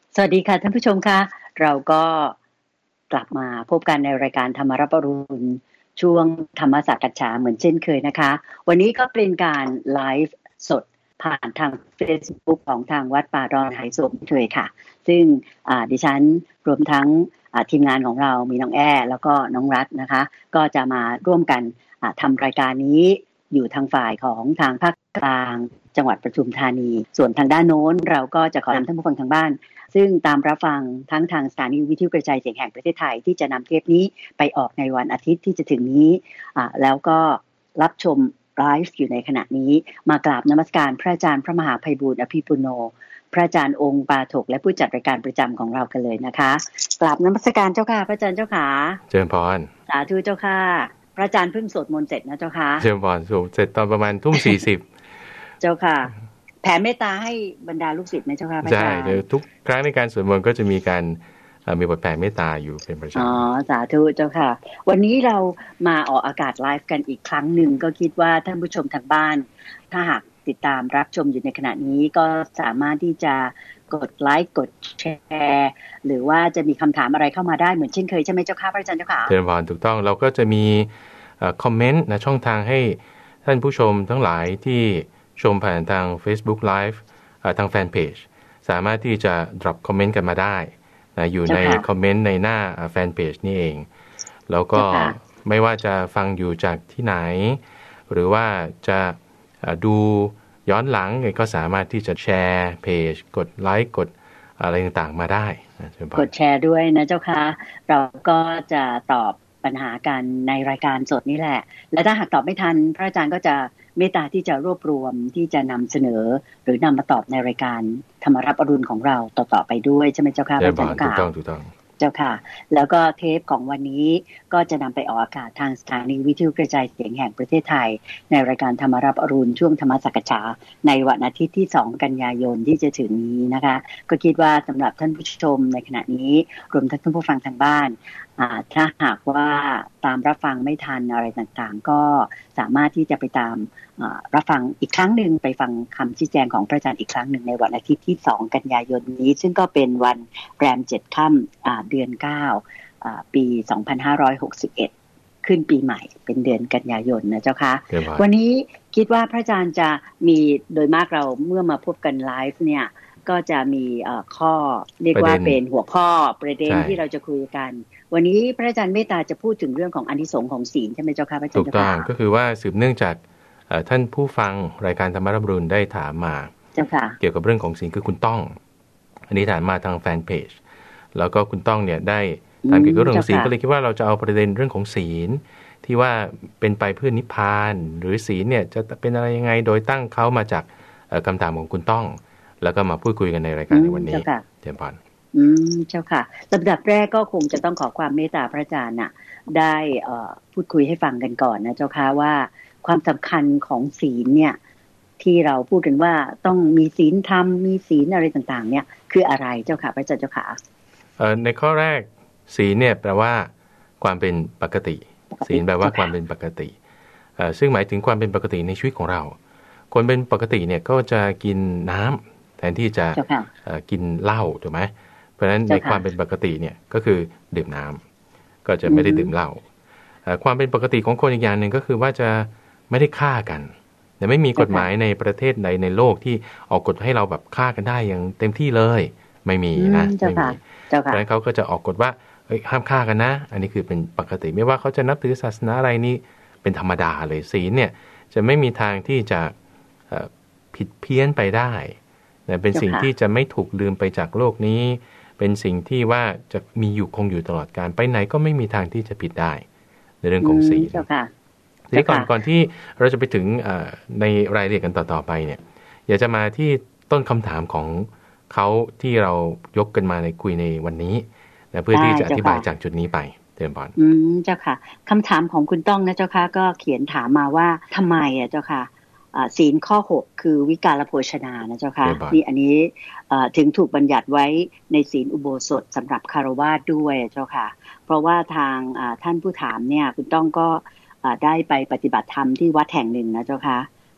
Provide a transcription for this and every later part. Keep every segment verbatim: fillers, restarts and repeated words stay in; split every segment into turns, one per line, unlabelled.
สวัสดีค่ะท่านผู้ชมค่ะเราก็กลับมาพบกันในรายการธรรมรับอรุณช่วงธรรมสักกัจฉาเหมือนเช่นเคยนะคะวันนี้ก็เป็นการไลฟ์สดผ่านทาง Facebook ของทางวัดป่าดอนไหโศกเคยค่ะซึ่งดิฉันรวมทั้งทีมงานของเรามีน้องแอ้แล้วก็น้องรัตนะคะก็จะมาร่วมกันทำรายการนี้อยู่ทางฝ่ายของทางภาคกลางจังหวัดปทุมธานีส่วนทางด้านโน้นเราก็จะขอนำท่านผู้ฟังทางบ้านซึ่งตามรับฟังทั้งทางสถานีวิทยุกระจายเสียงแห่งประเทศไทยที่จะนำเทปนี้ไปออกในวันอาทิตย์ที่จะถึงนี้แล้วก็รับชมไลฟ์อยู่ในขณะนี้มากราบนมัสการพระอาจารย์พระมหาไพบูลย์อภิปุโนพระอาจารย์องค์ปาถกและผู้จัดรายการประจำของเรากันเลยนะคะกราบนมัสการเจ้าค่ะพระอาจารย์เจ้าค่ะ
เจริญพร
สาธุเจ้าค่ะพระอาจารย์เพิ่งสวดมนต์เสร็จนะเจ้าค่ะ
เจริญพรสวดเสร็จตอนประมาณทุ่มสี่สิบ
เจ้าค่ะแผ่เมตตาให้บรรดาลูกศิษย์ไหมเจ้าค่ะพระอาจารย์ใช่
เดี๋ยวทุกครั้งในการสวดมนต์ก็จะมีการมีบทแผ่เมตตาอยู่เป็นประจำ
อ๋อสาธุเจ้าค่ะวันนี้เรามาออกอากาศไลฟ์กันอีกครั้งหนึ่งก็คิดว่าท่านผู้ชมทางบ้านถ้าหากติดตามรับชมอยู่ในขณะนี้ก็สามารถที่จะกดไลค์กดแชร์หรือว่าจะมีคำถามอะไรเข้ามาได้เหมือนเช่นเคยใช่ไหมเจ้าค่ะพระอาจารย์เจ้าค่ะ
เจริญพรถูกต้องเราก็จะมีคอมเมนต์นะช่องทางให้ท่านผู้ชมทั้งหลายที่ชมผ่านทาง Facebook Live ทางแฟนเพจสามารถที่จะ drop คอมเมนต์กันมาได้นะอยู่ในคอมเมนต์ในหน้าแฟนเพจนี่เองแล้วก็ไม่ว่าจะฟังอยู่จากที่ไหนหรือว่าจะดูย้อนหลังก็สามารถที่จะแชร์เพจกดไลค์กดอะไรต่างๆมาได้นะ
กดแชร์ด้วยนะเจ้าค่ะเราก็จะตอบปัญหากันในรายการสดนี่แหละและถ้าหากตอบไม่ทันพระอาจารย์ก็จะเมตตาที่จะรวบรวมที่จะนำเสนอหรือนำมาตอบในรายการธรรมรับอรุณของเราต่อๆไปด้วยใช่ไหมเจ้าค่ะพระอาจารย์ค่ะ
ถูกต้องถูกต้อง
เจ้าค่ะแล้วก็เทปของวันนี้ก็จะนำไปออกอากาศทางสถานีวิทยุกระจายเสียงแห่งประเทศไทยในรายการธรรมรับอรุณช่วงธรรมสักกัจฉาในวันอาทิตย์ที่สองกันยายนที่จะถึงนี้นะคะก็คิดว่าสำหรับท่านผู้ชมในขณะนี้รวมทั้งท่านผู้ฟังทางบ้านถ้าหากว่าตามรับฟังไม่ทันอะไรต่างๆก็สามารถที่จะไปตามรับฟังอีกครั้งหนึ่งไปฟังคำชี้แจงของพระอาจารย์อีกครั้งหนึ่งในวันอาทิตย์ที่สองกันยายนนี้ซึ่งก็เป็นวันแรมเจ็ดค่ำเดือนเก้าปีสองพันห้าร้อยหกสิบเอ็ดขึ้นปีใหม่เป็นเดือนกันยายนนะเจ้าค่ะวันนี้คิดว่าพระอาจารย์จะมีโดยมากเราเมื่อมาพบกันไลฟ์เนี่ยก็จะมีข้อเรียกว่าเป็นหัวข้อประเด็นที่เราจะคุยกันวันนี้พระอาจารย์เมตตาจะพูดถึงเรื่องของอานิสงส์ของศีลใช่ไหมเจ้าค่ะพระอาจารย์
ถูกต้องก็คือว่าสืบเนื่องจากท่านผู้ฟังรายการธรรมรับอรุณได้ถามมาเกี่ยวกับเรื่องของศีลคือคุณต้องอันนี้ถามมาทางแฟนเพจแล้วก็คุณต้องเนี่ยได้ถามเกี่ยวกับเรื่องของศีลก็เลยคิดว่าเราจะเอาประเด็นเรื่องของศีลที่ว่าเป็นไปเพื่อนิพพานหรือศีลเนี่ยจะเป็นอะไรยังไงโดยตั้งเขามาจากคำถามของคุณต้องแล้วก็มาพูดคุยกันในรายการในวันนี้เจริญพร
อืมเจ้าค่ะลำดับแรกก็คงจะต้องขอความเมตตาพระอาจารย์น่ะได้เอ่อพูดคุยให้ฟังกันก่อนนะเจ้าค่ะว่าความสำคัญของศีลเนี่ยที่เราพูดกันว่าต้องมีศีลธรรมมีศีลอะไรต่างๆเนี่ยคืออะไรเจ้าค่ะพระอาจารย์เจ้าค่ะ
เอ่อในข้อแรกศีลเนี่ยแปลว่าความเป็นปกติศีลแปลว่าความเป็นปกติเอ่อซึ่งหมายถึงความเป็นปกติในชีวิตของเราคนเป็นปกติเนี่ยก็จะกินน้ำแทนที่จะกินเหล้าถูกไหมเพราะฉะนั้นในความเป็นปกติเนี่ยก็คือดื่มน้ำก็จะไม่ได้ดื่มเหล้าความเป็นปกติของคนอีกอย่างหนึ่งก็คือว่าจะไม่ได้ฆ่ากันแต่ไม่มีกฎหมายในประเทศใดในโลกที่ออกกฎให้เราแบบฆ่ากันได้อย่างเต็มที่เลยไม่มีนะไม่มีเพราะฉะนั้นเขาก็จะออกกฎว่าเฮ้ยห้ามฆ่ากันนะอันนี้คือเป็นปกติไม่ว่าเขาจะนับถือศาสนาอะไรนี่เป็นธรรมดาเลยศีลเนี่ยจะไม่มีทางที่จะผิดเพี้ยนไปได้เป็นสิ่งที่จะไม่ถูกลืมไปจากโลกนี้เป็นสิ่งที่ว่าจะมีอยู่คงอยู่ตลอดกาลไปไหนก็ไม่มีทางที่จะผิดได้ในเรื่องของศีลทีนี้ก่อนก่อนที่เราจะไปถึงในรายละเอียดกันต่อๆไปเนี่ยอยากจะมาที่ต้นคำถามของเขาที่เรายกกันมาในคุยในวันนี้นะเพื่อที่จะอธิบายจากจุดนี้ไปเติมบอล
อืมเจ้าค่ะคำถามของคุณต้องนะเจ้าค่ะก็เขียนถามมาว่าทำไมอ่ะเจ้าค่ะศีลข้อหกคือวิกาลโภชนานะเจ้าค่ะนี่อันนี้ถึงถูกบัญญัติไว้ในศีลอุโบสถสำหรับคฤหัสถ์ด้วยเจ้าค่ะเพราะว่าทางท่านผู้ถามเนี่ยคุณต้องก็ได้ไปปฏิบัติธรรมที่วัดแห่งหนึ่งนะเจ้าค่ะ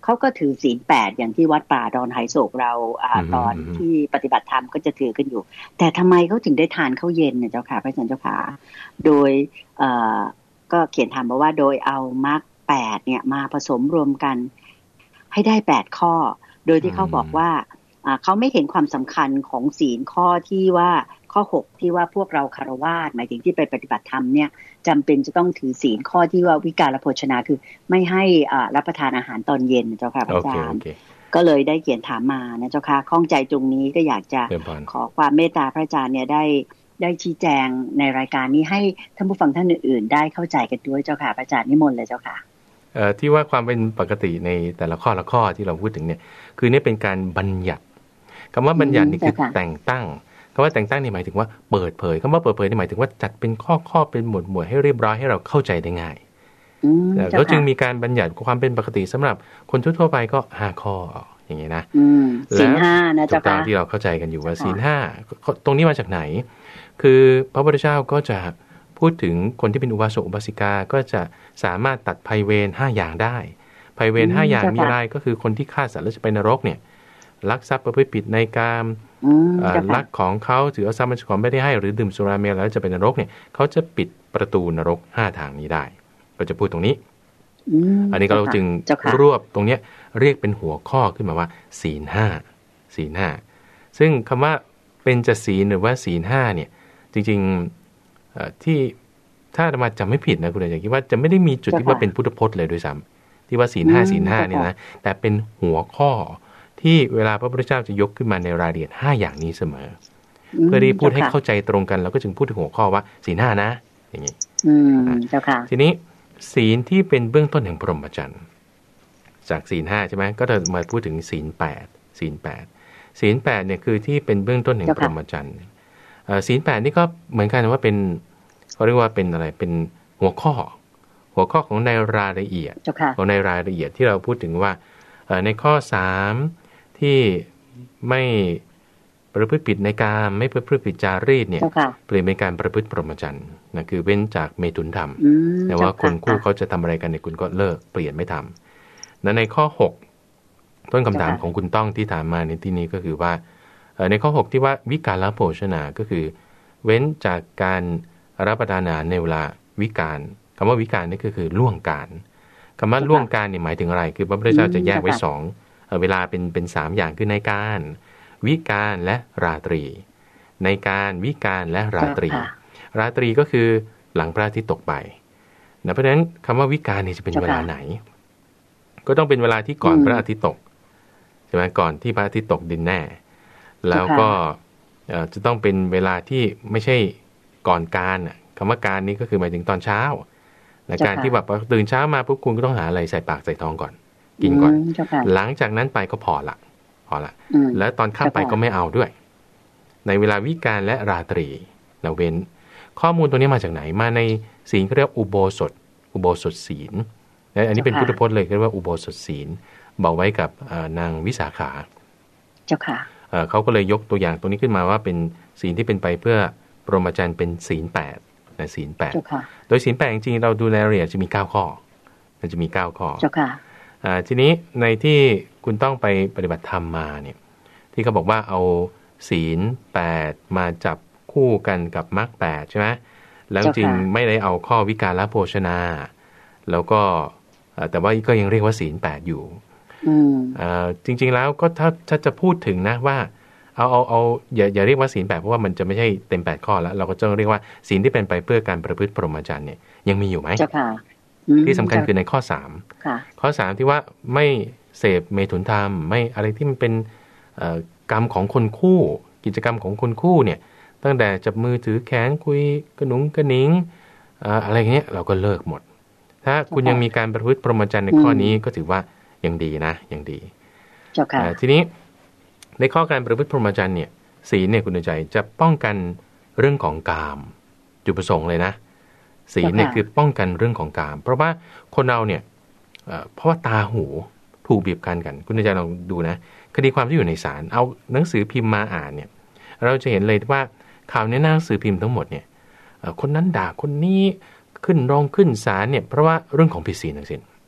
เขาก็ถือศีลแปดอย่างที่วัดป่าดอนไหโศกเราอ่าตอนที่ปฏิบัติธรรมก็จะถือกันอยู่แต่ทำไมเขาถึงได้ทานข้าวเย็นเนี่ยเจ้าค่ะพระอาจารย์เจ้าค่ะโดยเอ่อก็เขียนถามมาว่าโดยเอามรรคแปดเนี่ยมาผสมรวมกันให้ได้แปดข้อโดยที่เขาบอกว่าเขาไม่เห็นความสำคัญของศีลข้อที่ว่าข้อหกที่ว่าพวกเราคฤหัสถ์หมายถึงที่ไปปฏิบัติธรรมเนี่ยจำเป็นจะต้องถือศีลข้อที่ว่าวิกาลโภชนาคือไม่ให้รับประทานอาหารตอนเย็นเจ้าค่ะอาจารย์ okay, okay. ก็เลยได้เขียนถามมานะเจ้าค่ะข้องใจตรงนี้ก็อยากจะขอความเมตตาพระอาจารย์เนี่ยได้ได้ชี้แจงในรายการนี้ให้ท่านผู้ฟังท่านอื่นๆได้เข้าใจกันด้วยเจ้าค่ะพระอาจารย์นิมนต์เลยเจ้าค่ะ
เอ่อที่ว่าความเป็นปกติในแต่ละข้อละข้อที่เราพูดถึงเนี่ยคือนี่เป็นการบัญญัติคำว่าบัญญัตินี่คือแต่งตั้งคำว่าแต่งตั้งนี่หมายถึงว่าเปิดเผยคำว่าเปิดเผยนี่หมายถึงว่าจัดเป็นข้อข้อเป็นหมวดหมวดให้เรียบร้อยให้เราเข้าใจได้ง่ายแล้วจึงมีการบัญญัติความเป็นปกติสำหรับคนทั่วๆไปก็ห้าข้ออย่างนี้นะ
ศีลห้านะเจ้าค่ะ
ที่เราเข้าใจกันอยู่ว่าศีลห้าตรงนี้มาจากไหนคือพระพุทธเจ้าก็จะพูดถึงคนที่เป็นอุบาสกอุบาสิกาก็จะสามารถตัดภัยเวรห้าอย่างได้ภัยเวรห้าอย่างมีอะไรก็คือคนที่ฆ่าสัตว์แล้วจะไปนรกเนี่ยลักทรัพย์ประพฤติผิดในกามลักของเขาถือเอาทรัพย์มันของไม่ได้ให้หรือดื่มสุราเมลัยแล้วจะไปนรกเนี่ยเขาจะปิดประตูนรกห้าทางนี้ได้ก็จะพูดตรงนี้อันนี้ก็เราจึงรวบตรงนี้เรียกเป็นหัวข้อขึ้นมาว่าศีลห้าศีลห้าซึ่งคำว่าเป็นจะศีลหรือว่าศีลห้าเนี่ยจริงๆที่ถ้าอาตมาจำไม่ผิดนะคุณอาจารย์คิดว่าจะไม่ได้มีจุดที่ว่าเป็นพุทธพจน์เลยด้วยซ้ำที่ว่าศีลห้าศีลห้าเนี่ยนะแต่เป็นหัวข้อที่เวลาพระพุทธเจ้าจะยกขึ้นมาในรายละเอียดห้าอย่างนี้เสมอเพื่อที่พูดให้เข้าใจตรงกันเราก็จึงพูดถึงหัวข้อว่าศีลห้านะอย่างนี้ทีนี้ศีลที่เป็นเบื้องต้นแห่งพรหมจรรย์จากศีลห้าใช่ไหมก็จะมาพูดถึงศีลแปดศีลแปดศีลแปดเนี่ยคือที่เป็นเบื้องต้นแห่งพรหมจรรย์ศีลแปดนี่ก็เหมือนกันว่าเป็นเขาเรียกว่าเป็นอะไรเป็นหัวข้อหัวข้อของในรายละเอียดของในรายละเอียดที่เราพูดถึงว่าในข้อสามที่ไม่ประพฤติผิดในกามไม่ประพฤติผิดจารีตเนี่ยเปลี่ยนเป็นการประพฤติพรหมจรรย์นะคือเว้นจากเมถุนธรรมแต่ว่าคนคู่เขาจะทำอะไรกันเนี่ยคุณก็เลิกเปลี่ยนไม่ทำและในข้อหกต้นคำถามของคุณต้องที่ถามมาในที่นี้ก็คือว่าในข้อหกที่ว่าวิกาลโภชนาก็คือเว้นจากการรับประทานอาหารในเวลาวิกาลคำว่าวิกาลนี่ก็คือล่วงการคำว่าล่วงการเนี่ยหมายถึงอะไรคือพระพุทธเจ้าจะแยกไว้สองเวลาเป็นเป็นสามอย่างคือในการวิกาลและราตรีในการวิกาลและราตรีราตรีก็คือหลังพระอาทิตย์ตกไปนะเพราะฉะนั้นคำว่าวิกาลเนี่ยจะเป็นเวลาไหนก็ต้องเป็นเวลาที่ก่อนพระอาทิตย์ตกใช่ไหมก่อนที่พระอาทิตย์ตกดินแน่แล้วก็จะต้องเป็นเวลาที่ไม่ใช่ก่อนการคำว่าการนี้ก็คือหมายถึงตอนเช้าในการที่แบบตื่นเช้ามาปุ๊บคุณก็ต้องหาอะไรใส่ปากใส่ท้องก่อนกินก่อนหลังจากนั้นไปก็พอละพอละแล้วตอนข้ามไปก็ไม่เอาด้วยในเวลาวิกาลและราตรีเราเว้นข้อมูลตัวนี้มาจากไหนมาในศีลเขาเรียกอุโบสถอุโบสถศีลและอันนี้เป็นพุทธพจน์เลยเรียกว่าอุโบสถศีลบอกไว้กับนางวิสาขา
เจ้าค่ะ
เขาก็เลยยกตัวอย่างตรงนี้ขึ้นมาว่าเป็นศีลที่เป็นไปเพื่อพรหมจรรย์เป็นศีลแปดนะศีลแปดโดยศีลแปดจริงๆเราดูรายละเอียดจะมีเก้าข้อมันจะมีเก้าข้อ
เจ้าค่ะ
ทีนี้ในที่คุณต้องไปปฏิบัติธรรมมาเนี่ยที่เขาบอกว่าเอาศีลแปดมาจับคู่กันกับมรรคแปดใช่ไหมแล้วจริงไม่ได้เอาข้อวิกาลโภชนาแล้วก็แต่ว่าก็ยังเรียกว่าศีลแปดอยู่จริงๆแล้วก็ถ้าถ้าจะพูดถึงนะว่าเอาเอาเอาอย่าอย่าเรียกว่าศีลแปดเพราะว่ามันจะไม่ใช่เต็มแปดข้อแล้วเราก็จะเรียกว่าศีลที่เป็นไปเพื่อการประพฤติพรหมจรรย์เนี่ยยังมีอยู่ไหมที่สำคัญคือในข้อสามข้อสามที่ว่าไม่เสพเมถุนธรรมไม่อะไรที่มันเป็นกรรมของคนคู่กิจกรรมของคนคู่เนี่ยตั้งแต่จับมือถือแขนคุยกระหนุงกระหนิงอะไรเงี้ยเราก็เลิกหมดถ้าคุณยังมีการประพฤติพรหมจรรย์ในข้อนี้ก็ถือว่ายังดีนะยังดีทีนี้ในข้อการประพฤติพรหมจรรย์เนี่ยศีลเนี่ยคุณใจจะป้องกันเรื่องของกามจุดประสงค์เลยนะศีลเนี่ยคือป้องกันเรื่องของกามเพราะว่าคนเราเนี่ยเพราะว่าตาหูถูกบีบคั้นกันคุณใจลองดูนะคดีความที่อยู่ในศาลเอาหนังสือพิมพ์มาอ่านเนี่ยเราจะเห็นเลยว่าข่าวในหนังสือพิมพ์ทั้งหมดเนี่ยคนนั้นด่าคนนี้ขึ้นร้องขึ้นศาลเนี่ยเพราะว่าเรื่องของผิดศีลทั้งสิ้น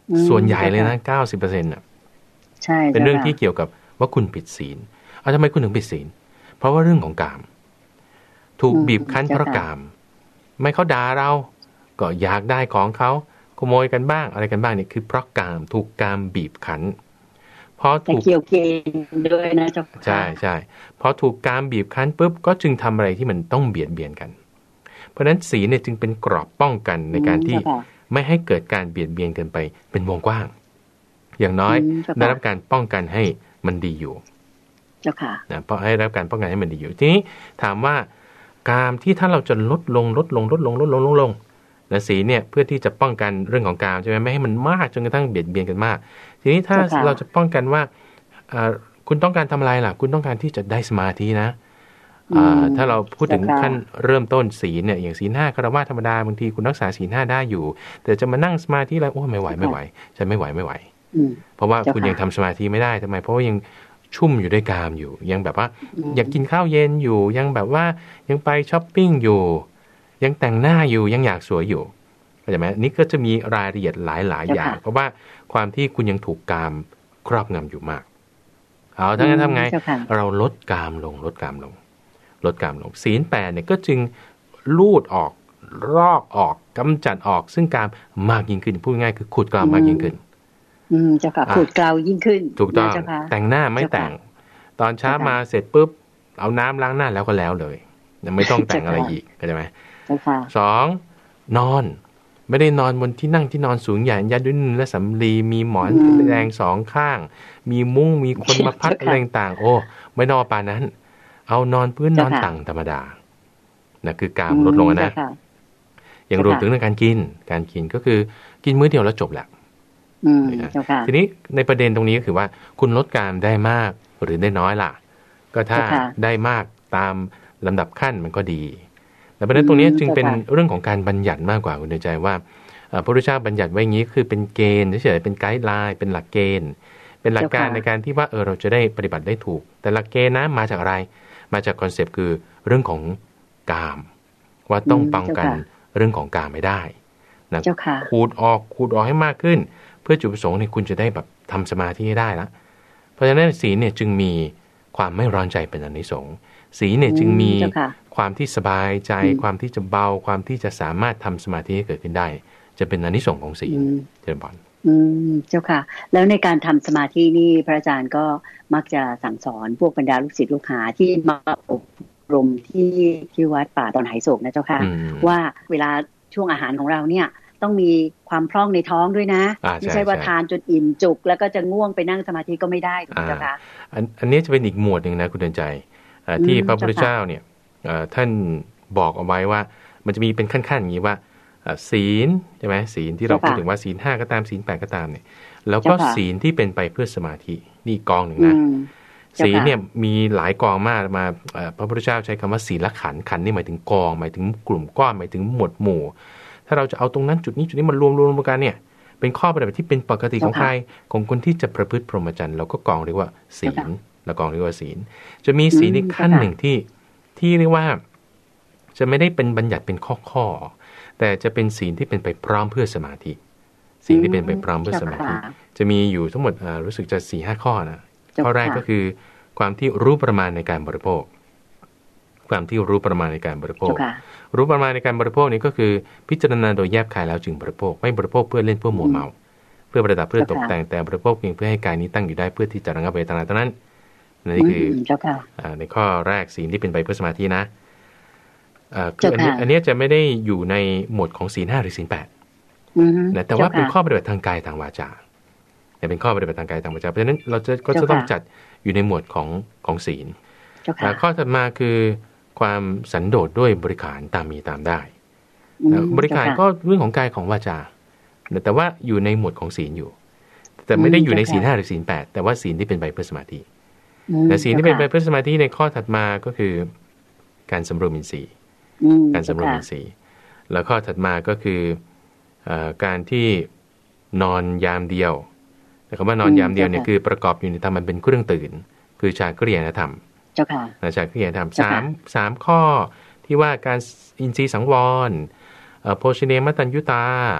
ส่วนใหญ่เลยนะ เก้าสิบเปอร์เซ็นต์ น่ะ
ใช่
เป็นเรื่องที่เกี่ยวกับว่าคุณผิดศีลเอาทำไมคุณถึงผิดศีลเพราะว่าเรื่องของกามถูกบีบคั้นเพราะกามไม่เขาด่าเราก็อยากได้ของเขาขโมยกันบ้างอะไรกันบ้างเนี่ยคือเพราะกามถูกกามบีบคั้นพอถูก
เกี่ยวเกณฑ์ด้วยนะเจ้าค่ะ
ใช่ใช่พอถูกกามบีบคั้นปุ๊บก็จึงทำอะไรที่มันต้องเบียดเบียนกันเพราะฉะนั้นศีลเนี่ยจึงเป็นกรอบป้องกันในการที่ไม่ให้เกิดการเบียดเบียนกันไปเป็นวงกว้างอย่างน้อยได้รับการป้องกันให้มันดีอยู่
เจ้าค่ะ
นะเพราะให้รับการป้องกันให้มันดีอยู่ทีนี้ถามว่ากามที่ถ้าเราจะลดลงลดลงลดลงลดลงลดลงนะศีลเนี่ยเพื่อที่จะป้องกันเรื่องของกามใช่ไหมไม่ให้มันมากจนกระทั่งเบียดเบียนกันมากทีนี้ถ้าเราจะป้องกันว่าคุณต้องการทำอะไรล่ะคุณต้องการที่จะได้สมาธินะถ้าเราพูดถึงขั้นเริ่มต้นศีลเนี่ยอย่างศีลห้าคฤหัสถ์ธรรมดาบางทีคุณรักษาศีลห้าได้อยู่แต่จะมานั่งสมาธิอะไรโอ้ไม่ไหวไม่ไหวฉันไม่ไหวไม่ไหวเพราะว่าคุณยังทำสมาธิไม่ได้ทำไมเพราะว่ายังชุ่มอยู่ด้วยกามอยู่ยังแบบว่าอยากกินข้าวเย็นอยู่ยังแบบว่ายังไปช้อปปิ้งอยู่ยังแต่งหน้าอยู่ยังอยากสวยอยู่เข้าใจไหมนี่ก็จะมีรายละเอียดหลายๆอย่างเพราะว่าความที่คุณยังถูกกามครอบงำอยู่มากเอาทั้งนั้นทำไงเราลดกามลงลดกามลงลดกามลงศีลแปดเนี่ยก็จึงลูดออกรอกออกกำจัดออกซึ่งกามมากยิ่งขึ้นพูดง่ายคือขูดกามมากยิ่งขึ้น
อืมเจ้าค่ะขูดเกลายิ่งขึ้น
ถูกต้องแต่งหน้าไม่แต่งตอนเช้ามาเสร็จปุ๊บเอาน้ำล้างหน้าแล้วก็แล้วเลยไม่ต้องแต่งอะไรอีกเข้าใจไหมสองนอนไม่ได้นอนบนที่นั่งที่นอนสูงใหญ่ยัดด้วยนุ่นและสำลีมีหมอนแดงสองข้างมีมุ้งมีคนมาพัดอะไรต่างๆโอ้ไม่นอนป่านั้นเอานอนพื้นนอนต่างธรรมดานะคือกามลดลงนะอย่างรวมถึงเรื่องการกินการกินก็คือกินมื้อเดียวแล้วจบแหละทีนี้ในประเด็นตรงนี้ก็คือว่าคุณลดกามได้มากหรือได้น้อยล่ะก็ถ้าได้มากตามลำดับขั้นมันก็ดีแต่ประเด็นตรงนี้จึงเป็นเรื่องของการบัญญัติมากกว่าคุณใจว่าพระพุทธเจ้าบัญญัติไว้อย่างนี้คือเป็นเกณฑ์เฉยๆเป็นไกด์ไลน์เป็นหลักเกณฑ์เป็นหลักการในการที่ว่าเออเราจะได้ปฏิบัติได้ถูกแต่หลักเกณฑ์นะมาจากอะไรมาจากคอนเซปต์คือเรื่องของกามว่าต้องป้องกันเรื่องของกามไม่ได้นะขูดออกขูดออกให้มากขึ้นเพื่อจุดประสงค์เนี่ยคุณจะได้แบบทำสมาธิให้ได้ละเพราะฉะนั้นศีลเนี่ยจึงมีความไม่ร้อนใจเป็นอานิสงส์ศีลเนี่ยจึงมีความที่สบายใจความที่จะเบาความที่จะสามารถทำสมาธิให้เกิดขึ้นได้จะเป็นอานิสงส์ของศีลเจริญพร
อืมเจ้าค่ะแล้วในการทำสมาธินี่พระอาจารย์ก็มักจะสั่งสอนพวกบรรดาลูกศิษย์ลูกหาที่มาอบรมที่ที่วัดป่าดอนไหโศกนะเจ้าค่ะว่าเวลาช่วงอาหารของเราเนี่ยต้องมีความพร่องในท้องด้วยนะไม่ใช่ว่าทานจนอิ่มจุกแล้วก็จะง่วงไปนั่งสมาธิก็ไม่ได้ถูกไหมคะ
อันอันนี้จะเป็นอีกหมวดหนึ่งนะคุณเดินใจที่พระพุทธเจ้าเนี่ยท่านบอกเอาไว้ว่ามันจะมีเป็นขั้นๆอย่างนี้ว่าศีลใช่ไหมศีลที่เราพูดถึงว่าศีลห้าก็ตามศีลแปดก็ตามเนี่ยแล้วก็ศีลที่เป็นไปเพื่อสมาธินี่กองหนึ่งนะศีลเนี่ยมีหลายกองมากมาพระพุทธเจ้าใช้คำว่าศีลขันธ์ขันธ์นี่หมายถึงกองหมายถึงกลุ่มก้อนหมายถึงหมวดหมู่ถ้าเราจะเอาตรงนั้นจุดนี้จุดนี้มันรวมรวมกันเนี่ยเป็นข้อปฏิบัติที่เป็นปกติของใครของคนที่จะประพฤติพรหมจรรย์เราก็กองเรียกว่าศีลแล้วกองเรียกว่าศีลจะมีศีลอีกขั้นหนึ่งที่ที่เรียกว่าจะไม่ได้เป็นบัญญัติเป็นข้อข้อแต่จะเป็นศีลที่เป็นไปพร้อมเพื่อสมาธิศีลที่เป็นไปพร้อมเพื่อสมาธิจะมีอยู่ทั้งหมดรู้สึกจะ สี่ห้า ข้อนะข้อแรกก็คือความที่รู้ประมาณในการบริโภคความที่รู้ประมาณในการบริโภครู้ประมาณในการบริโภคนี้ก็คือพิจารณาโดยแยบคายแล้วจึงบริโภคไม่บริโภคเพื่อเล่นเพื่อมัวเมาเพื่อประดับเพื่อตกแต่งแต่บริโภคเพียงเพื่อให้กายนี้ตั้งอยู่ได้เพื่อที่จะระงับเวทนาเท่านั้นนี่คือในข้อแรกศีลที่เป็นไปเพื่อสมาธินะคืออันนี้อันนี้จะไม่ได้อยู่ในหมวดของศีลห้าหรือศีลแปดนะแต่ว่าเป็นข้อปฏิบัติทางกายทางวาจาแต่เป็นข้อปฏิบัติทางกายทางวาจาเพราะฉะนั้นเราจะก็จะต้องจัดอยู่ในหมวดของของศีลข้อถัดมาคือความสันโดษด้วยบริขารตามมีตามได้บริขารก็เรื่องของกายของวาจาแต่ว่าอยู่ในหมวดของศีลอยู่แต่ไม่ได้อยู่ในศีลห้าหรือศีลแปดแต่ว่าศีลที่เป็นไปเพื่อสมาธิแต่ศีลที่เป็นไปเพื่อสมาธิในข้อถัดมาก็คือการสำรวมอินทรีย์การสำรวมอินทรีย์แล้วข้อถัดมาก็คือการที่นอนยามเดียวแต่คำว่านอนยามเดียวเนี่ยคือประกอบอยู่ในธรรมมันเป็นเครื่องตื่นคือฌานกริยานธรรม
เจ้าค่ะ
ฌานกริยานธรรมสามสามข้อที่ว่าการอินทรีย์สังวรโภชเนมตัญญุตา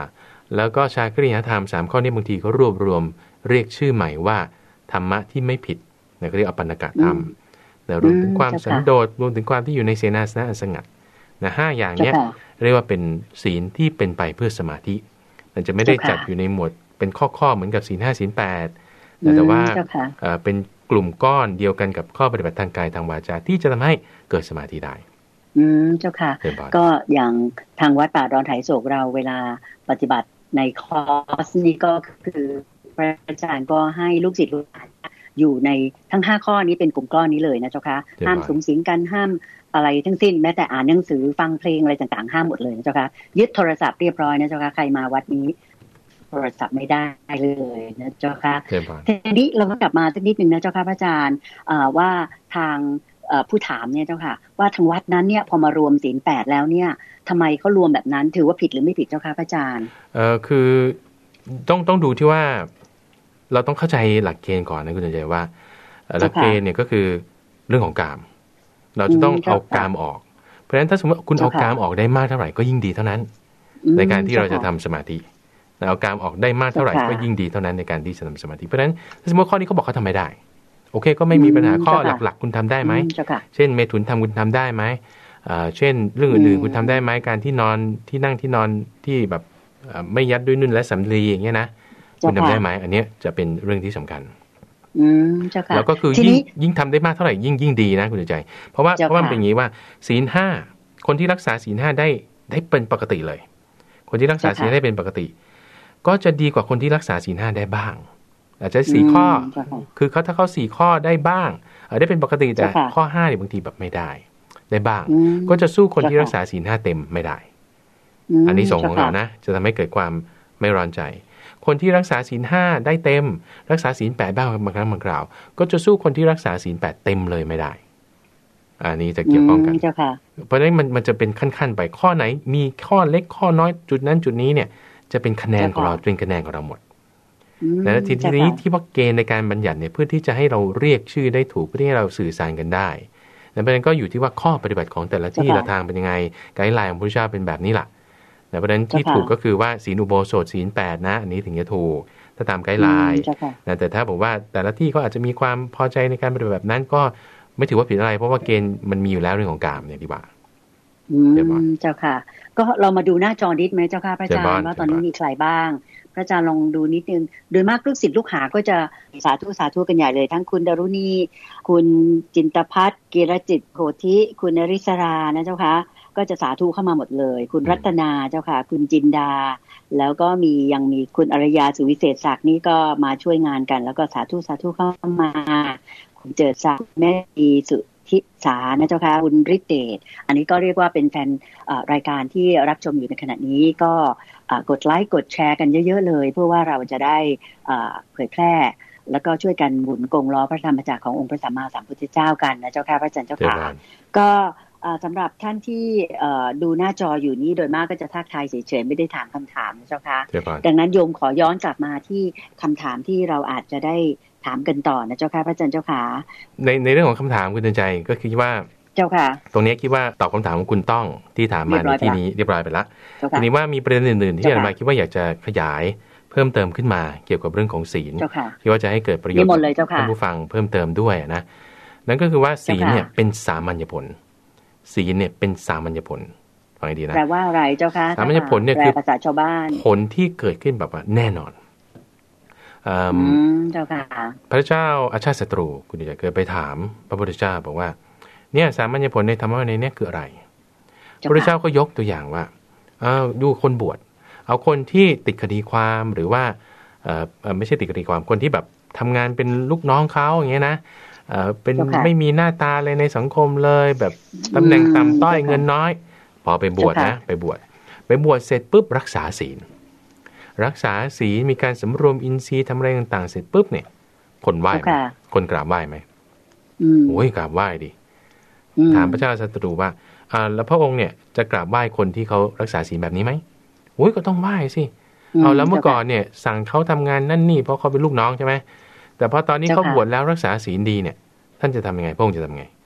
แล้วก็ชาคริยธรรมสามข้อนี้บางทีเขารวบรวมเรียกชื่อใหม่ว่าธรรมะที่ไม่ผิดนะเขาเรียกอปันนกธรรมนะรวมถึงความสันโดษรวมถึงความที่อยู่ในเสนาสนะอันสงัดนะห้าอย่างเนี้ยเรียกว่าเป็นศีลที่เป็นไปเพื่อสมาธิมันจะไม่ได้จัดอยู่ในหมวดเป็นข้อๆเหมือนกับศีลห้าศีลแปดแต่ว่าเป็นกลุ่มก้อนเดียวกันกับข้อปฏิบัติทางกายทางวาจาที่จะทำให้เกิดสมาธิได้
อืมเจ้าค่ะก็อย่างทางวัดป่าดอนไถโศกเราเวลาปฏิบัติในคอร์สนี้ก็คือพระอาจารย์ก็ให้ลูกศิษย์ลูกหาอยู่ในทั้งห้าข้อนี้เป็นกลุ่มก้อนนี้เลยนะเจ้าค่ะห้ามสุงสิงกันห้ามอะไรทั้งสิ้นแม้แต่อ่านหนังสือฟังเพลงอะไรต่างๆห้ามหมดเลยนะเจ้าค่ะยึดโทรศัพท์เรียบร้อยนะเจ้าค่ะใครมาวัดนี้โทรศัพท์ไม่ได้เลยนะเจ้าค่ะทีนี้เราก็กลับมาสักนิดนึงนะเจ้าค่ะพระอาจารย์ว่าทางผู้ถามเนี่ยเจ้าค่ะว่าทางวัดนั้นเนี่ยพอมารวมศีลแปดแล้วเนี่ยทำไมเขารวมแบบนั้นถือว่าผิดหรือไม่ผิดเจ้าค่ะพระอาจารย์
เออคือต้องต้องดูที่ว่าเราต้องเข้าใจหลักเกณฑ์ก่อนนะคุณใจว่าหลักเกณฑ์เนี่ยก็คือเรื่องของกามเราจะต้องเอากามออกเพราะฉะนั้นถ้าสมมติคุณเอากามออกได้มากเท่าไหร่ก็ยิ่งดีเท่านั้นในการที่เราจะทำสมาธิเอากามออกได้มากเท่าไหร่ก็ยิ่งดีเท่านั้นในการที่จะทำสมาธิเพราะฉะนั้นถ้าสมมติข้อนี้เขาบอกเขาทำไม่ได้โอเคก็ไม่มีปัญหาข้อหลักๆคุณทำได้ไหมเช่นเมถุนทำคุณทำได้ไหมเช่นเรื่องอื่นๆคุณทำได้ไหมการที่นอนที่นั่งที่นอนที่แบบไม่ยัดด้วยนุ่นและสำลีอย่างเงี้ยนะคุณทำได้ไหมอันนี้จะเป็นเรื่องที่สำคัญแล้วก็คือยิ่งยิ่งทำได้มากเท่าไหร่ยิ่งยิ่งดีนะคุณใจเพราะว่าเพราะว่าเป็นอย่างนี้ว่าศีลห้าคนที่รักษาศีลห้าได้ได้เป็นปกติเลยคนที่รักษาศีลได้เป็นปกติก็จะดีกว่าคนที่รักษาศีลห้าได้บ้างอาจจะสี่ข้อคือเขาถ้าเขาสี่ข้อได้บ้างได้เป็นปกติแต่ข้อห้าเนี่ยบางทีแบบไม่ได้ได้บ้างก็จะสู้คนที่รักษาศีลห้าเต็มไม่ได้อันนี้ส่งของเรานะจะทำให้เกิดความไม่ร้อนใจคนที่รักษาศีลห้าได้เต็มรักษาศีลแปดบ้างบางครั้งบางคราวก็จะสู้คนที่รักษาศีลแปดเต็มเลยไม่ได้อันนี้จะเกี่ยวข้องกันเพราะฉะนั้นมันมันจะเป็นขั้นๆไปข้อไหนมีข้อเล็กข้อน้อยจุดนั้นจุดนี้เนี่ยจะเป็นคะแนนของเราเป็นคะแนนของเราหมดและทีนี้ที่ว่าเกณฑ์ในการบัญญัติเนี่ยเพื่อที่จะให้เราเรียกชื่อได้ถูกเพื่อที่เราสื่อสารกันได้และประเด็นก็อยู่ที่ว่าข้อปฏิบัติของแต่ละที่ละทางเป็นยังไงไกด์ไลน์ของพระพุทธเจ้าเป็นแบบนี้แหละแต่ประเด็นที่ถูกก็คือว่าศีลอุโบสถศีลแปดนะอันนี้ถึงจะถูกถ้าตามไกด์ไลน์แต่ถ้าบอกว่าแต่ละที่เขาอาจจะมีความพอใจในการปฏิบัติแบบนั้นก็ไม่ถือว่าผิดอะไรเพราะว่าเกณฑ์มันมีอยู่แล้วเรื่องของกามเนี่ยดีกว่า
เจ้าค่ะก็เรามาดูหน้าจอนิดไหมเจ้าค่ะพระอาจารย์ว่าตอนนี้มีใครบ้างพระอาจารย์ลองดูนิดนึงโดยมากลูกศิษย์ลูกหาก็จะสาธุสาธุกันใหญ่เลยทั้งคุณดารุณีคุณจินตภัทรเกรจิตโพธิคุณนริศรานะเจ้าค่ะก็จะสาธุเข้ามาหมดเลยคุณรัตนาเจ้าค่ะคุณจินดาแล้วก็มียังมีคุณอรยาสุวิเศษศักดิ์นี่ก็มาช่วยงานกันแล้วก็สาธุสาธุเข้ามาคุณเจิดศักดิ์แม่ดีสุทิสานะเจ้าค่ะคุณฤทธิเดชอันนี้ก็เรียกว่าเป็นแฟนรายการที่รับชมอยู่ในขณะนี้ก็กดไลค์กดแชร์กันเยอะๆเลยเพื่อว่าเราจะได้เผยแพร่แล้วก็ช่วยกันหมุนกงล้อพระธรรมจักรขององค์พระสัมมาสัมพุทธเจ้ากันนะเจ้าค่ะพระอาจารย์เจ้าค่ะก็สำหรับท่านที่ดูหน้าจออยู่นี้โดยมากก็จะทักทายเฉยๆไม่ได้ถามคำถามนะเจ้าค่ะดังนั้นโยมขอย้อนกลับมาที่คำถามที่เราอาจจะได้ถามกันต่อนะเจ้าค่ะพระอาจารย์เจ้าค่ะ
ในในเรื่องของคำถามคุณเตือนใจก็คิดว่า
เจ้าค่ะ
ตรงนี้คิดว่าตอบคำถามของคุณต้องที่ถามมาในที่นี้เรียบร้อยไปแล้วทีนี้ว่ามีประเด็นอื่นๆที่อาจารย์มาคิดว่าอยากจะขยายเพิ่มเติมขึ้นมาเกี่ยวกับเรื่องของศีลคิดว่าจะให้เกิดประโยชน์ท่านผู้ฟังเพิ่มเติมด้วยนะนั่นก็คือว่าศีลเนี่ยเป็นสามัญญผลศีลเนี่ยเป็นสามัญญผลฟังให้ดีนะ
แปลว่าอะไรเจ้าค่ะ
สามัญญผลเนี่ยคือ
ภาษาชาวบ้าน
ผลที่เกิดขึ้นแบบว่าแน่นอน
เจ้าค่ะ
พระเจ้าอาชาติศัตรูคุณดิฉันเคยไปถามพระพุทธเจ้าบอกว่าเนี่ยสามัญญผลในธรรมะในนี้คืออะไรพระพุทธเจ้าก็ยกตัวอย่างว่าเอาดูคนบวชเอาคนที่ติดคดีความหรือว่าเอ่อไม่ใช่ติดคดีความคนที่แบบทำงานเป็นลูกน้องเขาอย่างเงี้ยนะเอ่อเป็นไม่มีหน้าตาเลยในสังคมเลยแบบตำแหน่งต่ำต้อยเงินน้อยพอไปบวชนะไปบวชไปบวชเสร็จปุ๊บรักษาศีลรักษาศีลมีการสำรวมอินทรีย์ทำอะไรต่างๆเสร็จปุ๊บเนี่ยคนไหว้คนกราบไหว้ไหมโอ้ยกราบไหว้ดิถามพระเจ้าศัตรูว่าอ่าแล้วพระองค์เนี่ยจะกราบไหว้คนที่เขารักษาศีลแบบนี้ไหมโอ้ยก็ต้องไหว้สิเอาแล้วเมื่อก่อนเนี่ยสั่งเขาทำงานนั่นนี่เพราะเขาเป็นลูกน้องใช่ไหมแต่พอตอนนี้เขาบวชแล้วรักษาศีลดีเนี่ยท่านจะทำยังไงพระองค์จะทำยังไง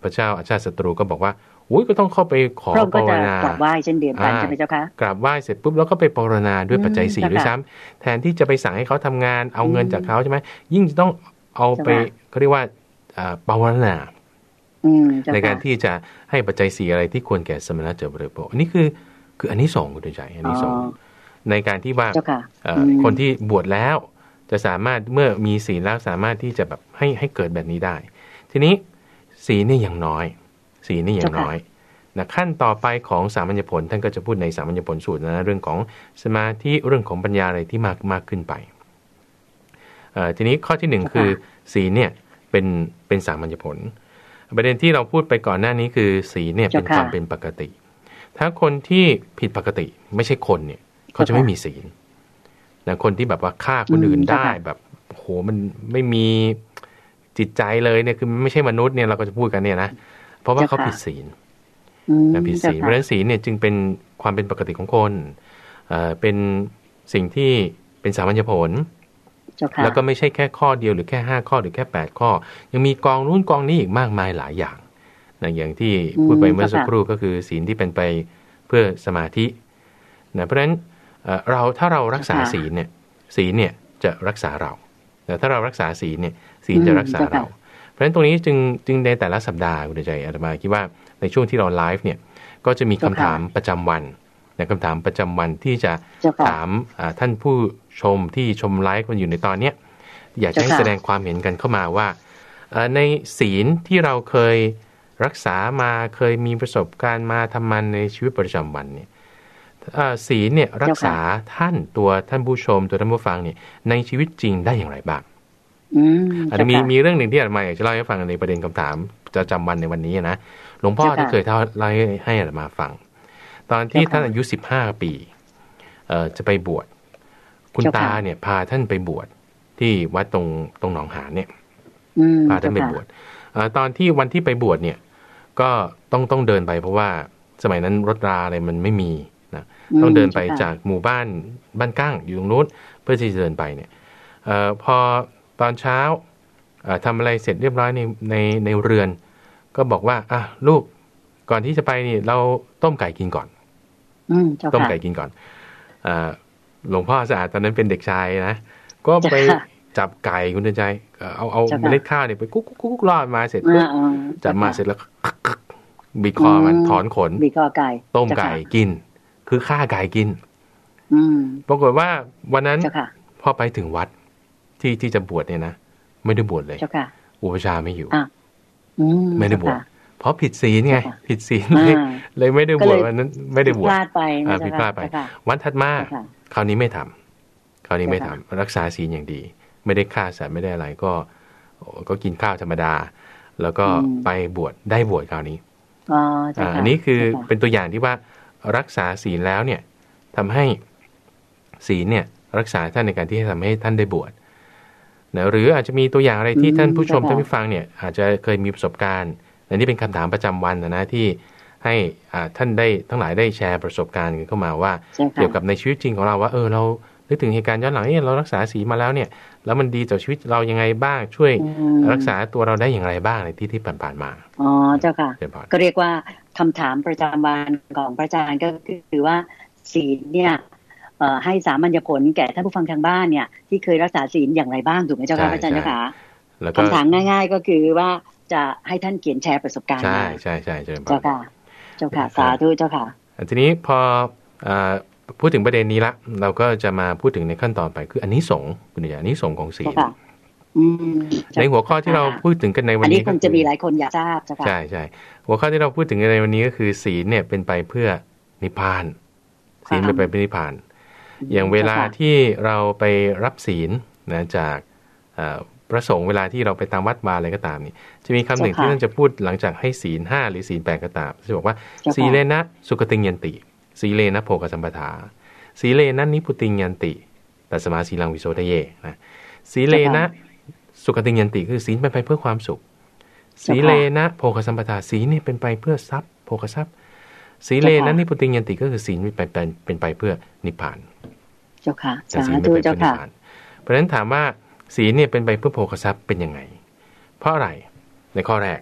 พระเจ้าอาชาติศัตรูก็บอกว่าอุ้ยก็ต้องเข้าไปขอภาวนา
กราบไหว้เช่นเดียวกันใช่ไหมเจ้าคะ
กราบไหว้เสร็จปุ๊บแล้วก็ไปภาวนาด้วยปัจจัยสี่ด้วยซ้ำแทนที่จะไปสั่งให้เขาทำงานเอาเงินจากเขาใช่ไหมยิ่งจะต้องเอาไปเขาเรียกว่าภาวนาในการที่จะให้ปัจจัยสี่อะไรที่ควรแก่สมณะเจริญบริโภคอันนี้คือคืออันนี้ส่งคุณใจอันนี้ส่งในการที่ว่าคนที่บวชแล้วจะสามารถเมื่อมีศีลแล้วสามารถที่จะแบบให้ให้เกิดแบบนี้ได้ทีนี้ศีลนี่อย่างน้อยศีลนี่อย่างน้อยนะขั้นต่อไปของสามัญญผลท่านก็จะพูดในสามัญญผลสูตรนะเรื่องของสมาธิเรื่องของปัญญาอะไรที่มากมากขึ้นไปทีนี้ข้อที่หนึ่งคือศีลเนี่ยเป็นเป็นสามัญญผลประเด็นที่เราพูดไปก่อนหน้านี้คือศีลเนี่ยเป็นความเป็นปกติถ้าคนที่ผิดปกติไม่ใช่คนเนี่ยเขาจะไม่มีศีลนะคนที่แบบว่าฆ่าคนอื่นได้แบบโหมันไม่มีจิตใจเลยเนี่ยคือไม่ใช่มนุษย์เนี่ยเราก็จะพูดกันเนี่ยนะเพราะว่าเขาผิดศีลนะผิดศีลเพราะฉะนั้นศีลเนี่ยจึงเป็นความเป็นปกติของคนเอ่อเป็นสิ่งที่เป็นสามัญญผลแล้วก็ไม่ใช่แค่ข้อเดียวหรือแค่ห้าข้อหรือแค่แปดข้อยังมีกองนู้นกองนี้อีกมากมายหลายอย่างนะอย่างที่พูดไปเมื่อสักครู่ก็คือศีลที่เป็นไปเพื่อสมาธินะเพราะฉะนั้นเราถ้าเรารักษาศีลเนี่ยศีลเนี่ยจะรักษาเราแต่ถ้าเรารักษาศีลเนี่ยศีลจะรักษาเราเพราะฉะนั้นตรงนี้จึงจึงในแต่ละสัปดาห์คุณใจอาตมาคิดว่าในช่วงที่เราไลฟ์เนี่ยก็จะมีคำถามประจำวันนะคำถามประจำวันที่จะถามท่านผู้ชมที่ชมไลฟ์กันอยู่ในตอนนี้อยากจะให้แสดงความเห็นกันเข้ามาว่าในศีลที่เราเคยรักษามาเคยมีประสบการณ์มาทำมันในชีวิตประจำวันเนี่ยศีลเนี่ยรักษาท่านตัวท่านผู้ชมตัวท่านผู้ฟังเนี่ยในชีวิตจริงได้อย่างไรบ้างอาจจะมีมีเรื่องหนึ่งที่อาตมาอยากจะเล่าให้ฟังในประเด็นคำถามประจำวันในวันนี้นะหลวงพ่อที่เคยเล่าให้อาตมาฟังตอนที่ท่านอายุสิบห้าปีจะไปบวชคุณตาเนี่ยพาท่านไปบวชที่วัดตรงตรงหนองหานเนี่ยพาท่านไปบวชตอนที่วันที่ไปบวชเนี่ยก็ต้องต้องเดินไปเพราะว่าสมัยนั้นรถราอะไรมันไม่มีนะต้องเดินไปจากหมู่บ้านบ้านก้างอยู่ตรงนู้นเพื่อที่จะเดินไปเนี่ยอพอตอนเช้าทำอะไรเสร็จเรียบร้อยในในในเรือนก็บอกว่าอ่ะลูกก่อนที่จะไปนี่เราต้มไก่กินก่อนต้มไก่กินก่อนหลวงพ่อสะอาดตอนนั้นเป็นเด็กชายนะก็ไปจับไก่คุณใจเอาเอาเมล็ดข้าวเนี่ยไปกุ๊กกุ๊กกุ๊กรอดมาเสร็จปุ๊บจับมาเสร็จแล้วบีบคอมันถอนขน
บีบคอไก่
ต้มไก่กินคือฆ่าไก่กินปรากฏว่าวันนั้นพอไปถึงวัดที่ที่จะบวชเนี่ยนะไม่ได้บวชเลยอุปชาไม่อยู่ไม่ได้บวชเพราะผิดศีลไงผิดศีลเลยไม่ได้บวชวันนั้นไม่ได้บวชผิดพลาดไปผิดพลาดไปวันถัดมาคราวนี้ไม่ทำคราวนี้ไม่ทำรักษาศีลอย่างดีไม่ได้ฆ่าสัตว์ไม่ได้อะไรก็ก็กินข้าวธรรมดาแล้วก็ไปบวชได้บวชคราวนี้อันนี้คือเป็นตัวอย่างที่ว่ารักษาศีลแล้วเนี่ยทำให้ศีลเนี่ยรักษาท่านในการที่จะทำให้ท่านได้บวชนะหรืออาจจะมีตัวอย่างอะไรที่ท่านผู้ชมท่านผู้ฟังเนี่ยอาจจะเคยมีประสบการณ์อันนี้เป็นคำถามประจำวันนะนะที่ให้ท่านได้ทั้งหลายได้แชร์ประสบการณ์กันเข้ามาว่าเกี่ยวกับในชีวิตจริงของเราว่าเออเรานึกถึงเหตุการณ์ย้อนหลังเนี่ยเรารักษาศีลมาแล้วเนี่ยแล้วมันดีต่อชีวิตเรายังไงบ้างช่วยรักษาตัวเราได้อย่างไรบ้างในที่ที่ผ่านๆมา
อ๋อเจ้าค่ะก็เรียกว่าคำถามประจำวันของพระอาจารย์ก็คือว่าศีลเนี่ยให้สามัญญผลแก่ท่านผู้ฟังทางบ้านเนี่ยที่เคยรักษาศีลอย่างไรบ้างถูกไหมเจ้าค่ะพระอาจารย์นะคะคำถามง่ายๆก็คือว่าจะให้ท่านเขียนแชร์ประสบการณ์
ใช่ใช่ใช่เจ้า
ค่ะเจ้าค่ะสาธุเจ้าค่ะ
ทีนี้พอพูดถึงประเด็นนี้ละเราก็จะมาพูดถึงในขั้นตอนไปคืออันนี้สงคุณอย่างนี้สงของศีลในหัวข้อที่เราพูดถึงกันในวันนี้
อันนี้คงจะมีหลายคนอยากทราบใช่
ใช่หัวข้อที่เราพูดถึงกันในวันนี้ก็คือศีลเนี่ยเป็นไปเพื่อนิพพานศีลเป็นไปเพื่อนิพพานอย่างเวลาที่เราไปรับศีลนะจากพระสงฆ์เวลาที่เราไปตามวัดวาอะไรก็ตามนี่จะมีคำหนึ่งที่ท่านจะพูดหลังจากให้ศีลห้าหรือศีลแปดก็ตามจะบอกว่าศีเลนะสุขติยันติศีเลนะโภคสัมปทาศีเลนะนิพุติยันติตัสมาศีลังวิโสทะเยนะศีเลนะสุขติยันติคือศีลเป็นไปเพื่อความสุขศีเลนะโภคสัมปทาศีลนี่เป็นไปเพื่อทรัพย์โภคทรัพย์ศีเลนะนิพุติยันติก็คือศีลเป็นไปเป็นไปเพื่อนิพพาน
เจ้าค่ะสาธุเจ้าค่ะ
เพราะฉะนั้นถามว่าศีลเนี่ยเป็นไปเพื่อโภคทรัพย์เป็นยังไงเพราะอะไรในข้อแรก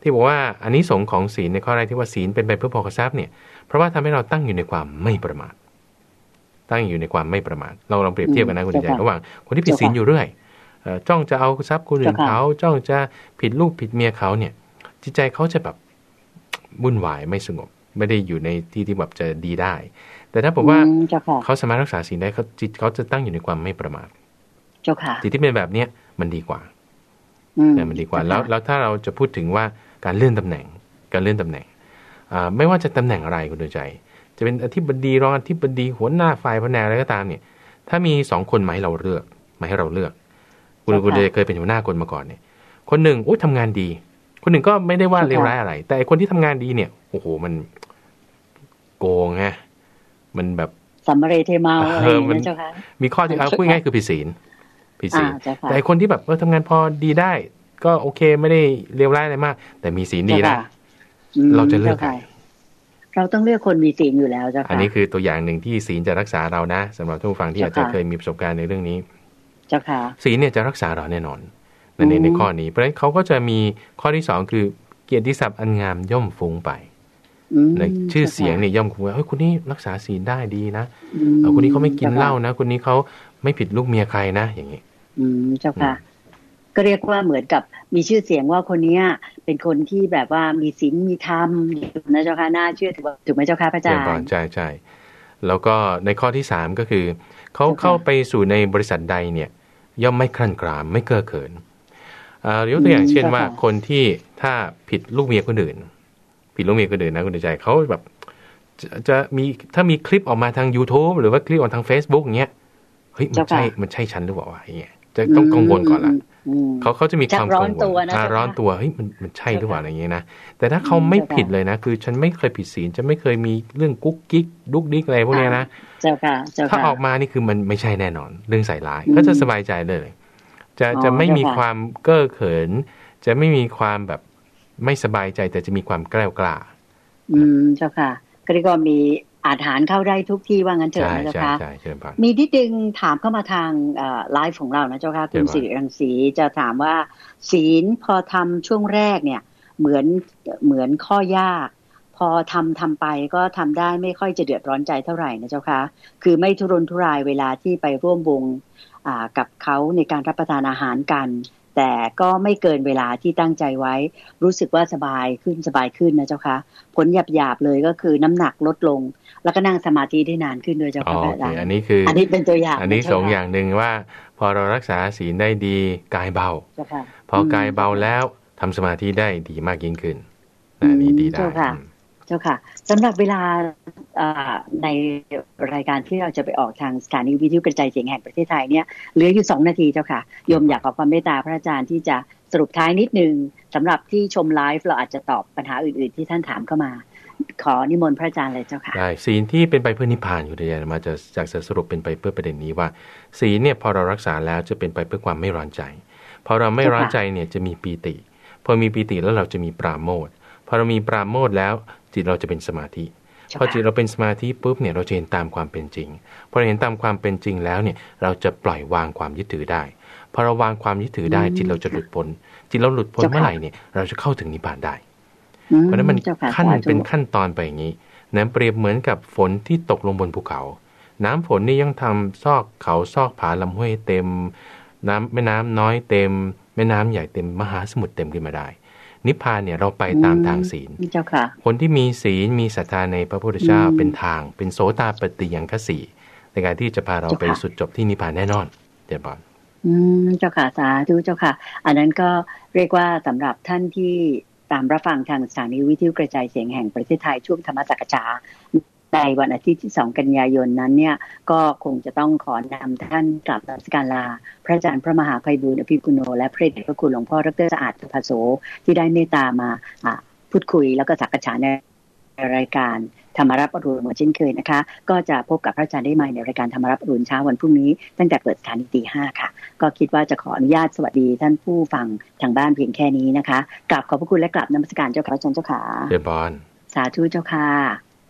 ที่บอกว่าอานิสงส์ของศีลในข้อแรกที่ว่าศีลเป็นไปเพื่อโภคทรัพย์เนี่ยเพราะว่าทำให้เราตั้งอยู่ในความไม่ประมาทตั้งอยู่ในความไม่ประมาทเราลองเปรียบเทียบกันนะคุณใจระหว่างคนที่ผิดศีลอยู่เรื่อยจ้องจะเอาทรัพย์คนอื่นเขาจ้องจะผิดลูกผิดเมียเขาเนี่ยจิตใจเขาจะแบบวุ่นวายไม่สงบไม่ได้อยู่ในที่ที่แบบจะดีได้แต่ถ้าผมว่าเขาสามารถรักษาศีลได้เขาจิตเขาจะตั้งอยู่ในความไม่ประมาทจิตที่เป็นแบบเนี้ยมันดีกว่าแต่มันดีกว่าแล้วแล้วถ้าเราจะพูดถึงว่าการเลื่อนตำแหน่งการเลื่อนตำแหน่งไม่ว่าจะตำแหน่งอะไรคุณดูใจจะเป็นอธิบดีรองอธิบดีหัวหน้าฝ่ายแผนกอะไรก็ตามเนี่ยถ้ามีสองคนมาให้เราเลือกมาให้เราเลือกคุณคุณเคยเป็นหัวหน้าคนมาก่อนเนี่ยคนหนึ่งโอ้ยทำงานดีคนหนึ่งก็ไม่ได้ว่าเลวร้ายอะไรแต่คนที่ทำงานดีเนี่ยโอ้โหมันโกงไงมันแบบ
สัมมาเรเทมาอะไรอย่างเงี้ยเจ้าค่ะ
มีข้อที่เอาพูดง่ายคือผิดศีลผิดศีลแต่คนที่แบบเออทำงานพอดีได้ก็โอเคไม่ได้เลวร้ายอะไรมากแต่มีศีลดีนะเราจะเลือกใคร
เราต้องเลือกคนมีศีลอยู่แล้วเจ้าค่ะ
อันนี้คือตัวอย่างหนึ่งที่ศีลจะรักษาเรานะสำหรับท่านผู้ฟังที่อาจจะเคยมีประสบการณ์ในเรื่องนี้
เจ้าค่ะ
ศีลเนี่ยจะรักษาเราแน่นอนในในข้อนี้เพราะฉะนั้นเขาก็จะมีข้อที่สองคือเกียรติศัพท์อันงามย่อมฟุ้งไปในชื่อเสียงเนี่ยย่อมคุ้นว่าเฮ้ยคนนี้รักษาศีลได้ดีนะเออคนนี้เขาไม่กินเหล้านะคนนี้เขาไม่ผิดลูกเมียใครนะอย่างนี้
อืมเจ้าค่ะก็เรียกว่าเหมือนกับมีชื่อเสียงว่าคนนี้เป็นคนที่แบบว่ามีศีลมีธรรมนะเจ้าค่ะน่าเชื่อถือถูกไหมเจ้าค่ะพระอาจารย์
ใช่ใช่แล้วก็ในข้อที่สามก็คือเขาเข้าไปสู่ในบริษัทใดเนี่ยย่อมไม่ครั่นครามไม่เก้อเขินยกตัวอย่างเช่นว่าคนที่ถ้าผิดลูกเมียคนอื่นผิดลูกเมียคนอื่นนะคุณใจเขาแบบจะจะมีถ้ามีคลิปออกมาทาง YouTube หรือว่าคลิปออกทาง Facebook อย่างเงี้ยเฮ้ยมันใช่มันใช่ฉันหรือเปล่าวะอย่างเงี้ยจะต้องกังวลก่อนละเขาเขาจะมีความกังวลร้อนตัวเฮ้ยมันมันใช่หรือเปล่าอะไรอย่างเงี้ยนะแต่ถ้าเขาไม่ผิดเลยนะคือฉันไม่เคยผิดศีลจะไม่เคยมีเรื่องกุ๊กกิ๊กดุ๊กดิ๊กอะไรพวกนี้นะถ้าออกมานี่คือมันไม่ใช่แน่นอนเรื่องใส่ร้ายก็จะสบายใจเลยจะจะไม่มีความเก้อเขินจะไม่มีความแบบไม่สบายใจแต่จะมีความแกล้วกล้า
อืมเจ้าค่ะก็เรียกว่ามีอาหารเข้าได้ทุกที่ว่างั้นเถอะนะเจ้าค่ะมีนิดนึงถามเข้ามาทางไลฟ์ของเรานะเจ้าค่ะคุณสิริรังสีจะถามว่าศีลพอทำช่วงแรกเนี่ยเหมือนเหมือนข้อยากพอทำทำไปก็ทำได้ไม่ค่อยจะเดือดร้อนใจเท่าไหร่นะเจ้าค่ะคือไม่ทุรนทุรายเวลาที่ไปร่วมวงกับเขาในการรับประทานอาหารกันแต่ก็ไม่เกินเวลาที่ตั้งใจไว้รู้สึกว่าสบายขึ้นสบายขึ้นนะเจ้าค่ะผลหยาบๆเลยก็คือน้ำหนักลดลงแล้วก็นั่งสมาธิได้นานขึ้นด้วยเจ้าค่ะอาจารย์
อันนี้คือ
อันนี้เป็นตัวอย่าง
อันนี้สองอย่างหนึ่งว่าพอเรารักษาศีลได้ดีกายเบาพอกายเบาแล้วทำสมาธิได้ดีมากยิ่งขึ้นอันนี้ดีได้
เจ้าค่ะสำหรับเวลาในรายการที่เราจะไปออกทางสถานีวิทยุกระจายเสียงแห่งประเทศไทยเนี่ยเหลืออยู่สองนาทีเจ้าค่ะโยมอยากขอความเมตตาพระอาจารย์ที่จะสรุปท้ายนิดนึงสำหรับที่ชมไลฟ์เราอาจจะตอบปัญหาอื่นๆที่ท่านถามเข้ามาขอนิมนต์พระอาจารย์เลยเจ้าค่ะ
ได้ศีลที่เป็นไปเพื่อนิพพานอยู่ในมาจะจากสรุปเป็นไปเพื่อประเด็นนี้ว่าศีลเนี่ยพอเรารักษาแล้วจะเป็นไปเพื่อความไม่ร้อนใจพอเราไม่ร้อนใจเนี่ยจะมีปีติพอมีปีติแล้วเราจะมีปราโมทย์พอเรามีปราโมทย์แล้วจิตเราจะเป็นสมาธิพอจิตเราเป็นสมาธิปุ๊บเนี่ยเราจะเห็นตามความเป็นจริงพอเราเห็นตามความเป็นจริงแล้วเนี่ยเราจะปล่อยวางความยึดถือได้พอเราวางความยึดถือได้จิตเราจะหลุดพ้นจิตเราหลุดพ้นเมื่อไหร่เนี่ยเราจะเข้าถึงนิพพานได้เพราะนั้นมันขั้นเป็นขั้นตอนไปอย่างนี้น้ำเปรียบเหมือนกับฝนที่ตกลงบนภูเขาน้ำฝนนี่ยังทำซอกเขาซอกผาลำห้วยเต็มน้ำแม่น้ำน้อยเต็มแม่น้ำใหญ่เต็มมหาสมุทรเต็มขึ้นมาได้นิพพานเนี่ยเราไปตามทางศีลคนที่มีศีลมีศรัทธาในพระพุทธเจ้าเป็นทางเป็นโสตาปัตติยังคสีในการที่จะพาเราไปสุดจบที่นิพพานแน่นอนเจ้าบ่อน
อืมเจ้าค่ะสาธุเจ้าค่ะอันนั้นก็เรียกว่าสำหรับท่านที่ตามรับฟังทางสถานีวิทยุกระจายเสียงแห่งประเทศไทยช่วงธรรมสักจาในวันอาทิตย์ที่สองกันยายนนั้นเนี่ยก็คงจะต้องขอนำท่านกราบนมัสการลาพระอาจารย์พระมหาไพบูลย์อภิปุโนและพระเดชพระคุณหลวงพ่อดร.สะอาดสุภโสที่ได้เมตตามาพูดคุยแล้วก็สักษาในรายการธรรมรับอรุณเหมือนเช่นเคยนะคะก็จะพบกับพระอาจารย์ได้ใหม่ในรายการธรรมรับอรุณเช้าวันพรุ่งนี้ตั้งแต่เปิดสถานีตีห้าค่ะก็คิดว่าจะขออนุญาตสวัสดีท่านผู้ฟังทางบ้านเพียงแค่นี้นะคะกราบขอบพระคุณและกราบนมัสการเจ้าค่ะอาจารย์เจ้าค่ะ
เจ้าบอน
สาธุเจ้าค่ะ